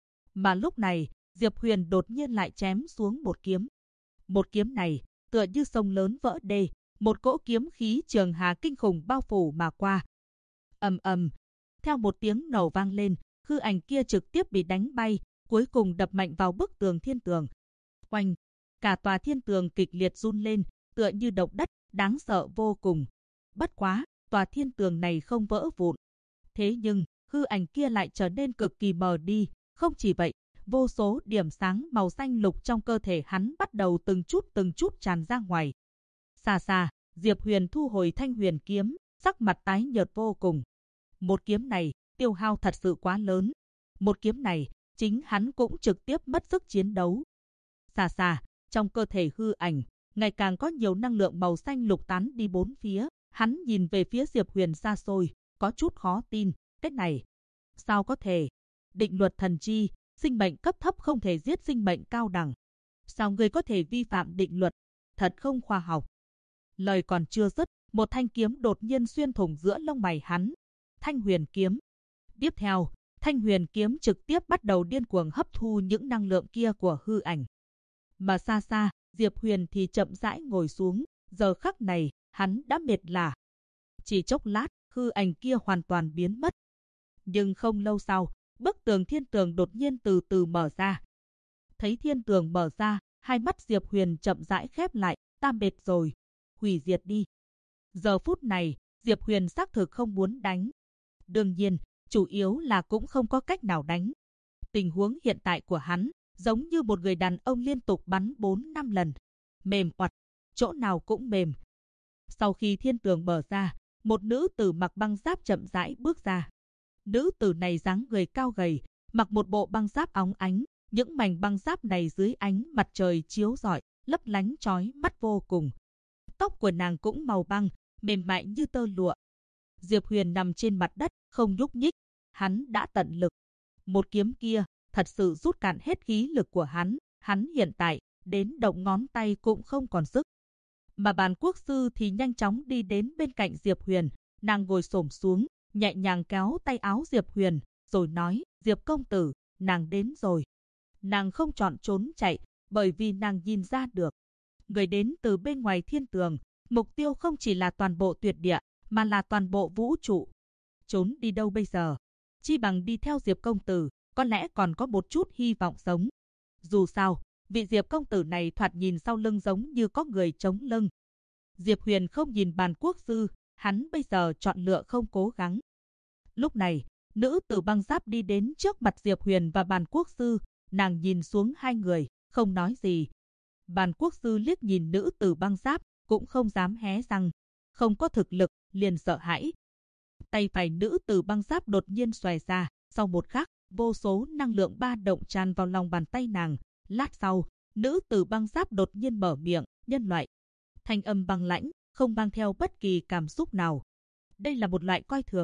[SPEAKER 1] Mà lúc này, Diệp Huyền đột nhiên lại chém xuống một kiếm. Một kiếm này, tựa như sông lớn vỡ đê, một cỗ kiếm khí trường hà kinh khủng bao phủ mà qua. Ầm ầm, theo một tiếng nổ vang lên, hư ảnh kia trực tiếp bị đánh bay, cuối cùng đập mạnh vào bức tường thiên tường. Oanh, cả tòa thiên tường kịch liệt run lên, tựa như động đất, đáng sợ vô cùng. Bất quá, tòa thiên tường này không vỡ vụn. Thế nhưng, hư ảnh kia lại trở nên cực kỳ mờ đi. Không chỉ vậy, vô số điểm sáng màu xanh lục trong cơ thể hắn bắt đầu từng chút tràn ra ngoài. Xa xa, Diệp Huyền thu hồi thanh huyền kiếm, sắc mặt tái nhợt vô cùng. Một kiếm này, tiêu hao thật sự quá lớn. Một kiếm này, chính hắn cũng trực tiếp mất sức chiến đấu. Xa xa, trong cơ thể hư ảnh, ngày càng có nhiều năng lượng màu xanh lục tán đi bốn phía. Hắn nhìn về phía Diệp Huyền xa xôi, có chút khó tin. Cái này, sao có thể? Định luật thần chi, sinh mệnh cấp thấp không thể giết sinh mệnh cao đẳng. Sao người có thể vi phạm định luật? Thật không khoa học. Lời còn chưa dứt, một thanh kiếm đột nhiên xuyên thủng giữa lông mày hắn. Thanh huyền kiếm. Tiếp theo, thanh huyền kiếm trực tiếp bắt đầu điên cuồng hấp thu những năng lượng kia của hư ảnh. Mà xa xa, Diệp Huyền thì chậm rãi ngồi xuống, giờ khắc này, hắn đã mệt lả. Chỉ chốc lát, hư ảnh kia hoàn toàn biến mất. Nhưng không lâu sau, bức tường thiên tường đột nhiên từ từ mở ra. Thấy thiên tường mở ra, hai mắt Diệp Huyền chậm rãi khép lại, ta mệt rồi, hủy diệt đi. Giờ phút này, Diệp Huyền xác thực không muốn đánh. Đương nhiên, chủ yếu là cũng không có cách nào đánh. Tình huống hiện tại của hắn, giống như một người đàn ông liên tục bắn 4-5 lần. Mềm oặt, chỗ nào cũng mềm. Sau khi thiên tường mở ra, một nữ tử mặc băng giáp chậm rãi bước ra. Nữ tử này dáng người cao gầy, mặc một bộ băng giáp óng ánh. Những mảnh băng giáp này dưới ánh mặt trời chiếu rọi, lấp lánh chói mắt vô cùng. Tóc của nàng cũng màu băng, mềm mại như tơ lụa. Diệp Huyền nằm trên mặt đất, không nhúc nhích. Hắn đã tận lực. Một kiếm kia, thật sự rút cạn hết khí lực của hắn. Hắn hiện tại, đến động ngón tay cũng không còn sức. Mà Bàn Quốc Sư thì nhanh chóng đi đến bên cạnh Diệp Huyền. Nàng ngồi xổm xuống, nhẹ nhàng kéo tay áo Diệp Huyền, rồi nói, Diệp công tử, nàng đến rồi. Nàng không chọn trốn chạy, bởi vì nàng nhìn ra được. Người đến từ bên ngoài thiên tường, mục tiêu không chỉ là toàn bộ tuyệt địa, mà là toàn bộ vũ trụ. Trốn đi đâu bây giờ? Chi bằng đi theo Diệp công tử, có lẽ còn có một chút hy vọng sống. Dù sao, vị Diệp công tử này thoạt nhìn sau lưng giống như có người chống lưng. Diệp Huyền không nhìn Bàn Quốc Sư, hắn bây giờ chọn lựa không cố gắng. Lúc này, nữ tử băng giáp đi đến trước mặt Diệp Huyền và Bàn Quốc Sư, nàng nhìn xuống hai người, không nói gì. Bàn Quốc Sư liếc nhìn nữ tử băng giáp, cũng không dám hé răng, không có thực lực, liền sợ hãi. Tay phải nữ tử băng giáp đột nhiên xòe ra, sau một khắc, vô số năng lượng ba động tràn vào lòng bàn tay nàng. Lát sau, nữ tử băng giáp đột nhiên mở miệng, nhân loại. Thanh âm băng lãnh, không mang theo bất kỳ cảm xúc nào. Đây là một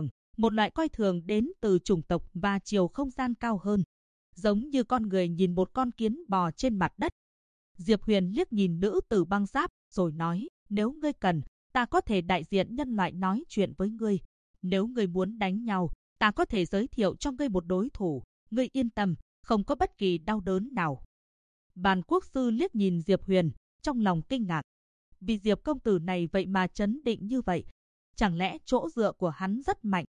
[SPEAKER 1] loại coi thường đến từ chủng tộc và chiều không gian cao hơn. Giống như con người nhìn một con kiến bò trên mặt đất. Diệp Huyền liếc nhìn nữ tử băng giáp, rồi nói, nếu ngươi cần, ta có thể đại diện nhân loại nói chuyện với ngươi. Nếu ngươi muốn đánh nhau, ta có thể giới thiệu cho ngươi một đối thủ. Ngươi yên tâm, không có bất kỳ đau đớn nào. Bàn Quốc Sư liếc nhìn Diệp Huyền, trong lòng kinh ngạc. Vì Diệp công tử này vậy mà trấn định như vậy. Chẳng lẽ chỗ dựa của hắn rất mạnh?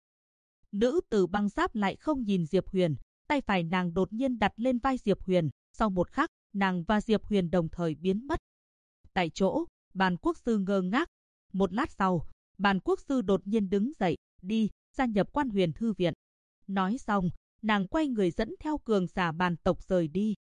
[SPEAKER 1] Nữ tử băng giáp lại không nhìn Diệp Huyền, tay phải nàng đột nhiên đặt lên vai Diệp Huyền. Sau một khắc, nàng và Diệp Huyền đồng thời biến mất. Tại chỗ, Bàn Quốc Sư ngơ ngác. Một lát sau, Bàn Quốc Sư đột nhiên đứng dậy, đi, gia nhập Quan Huyền Thư Viện. Nói xong, nàng quay người dẫn theo cường giả bàn tộc rời đi.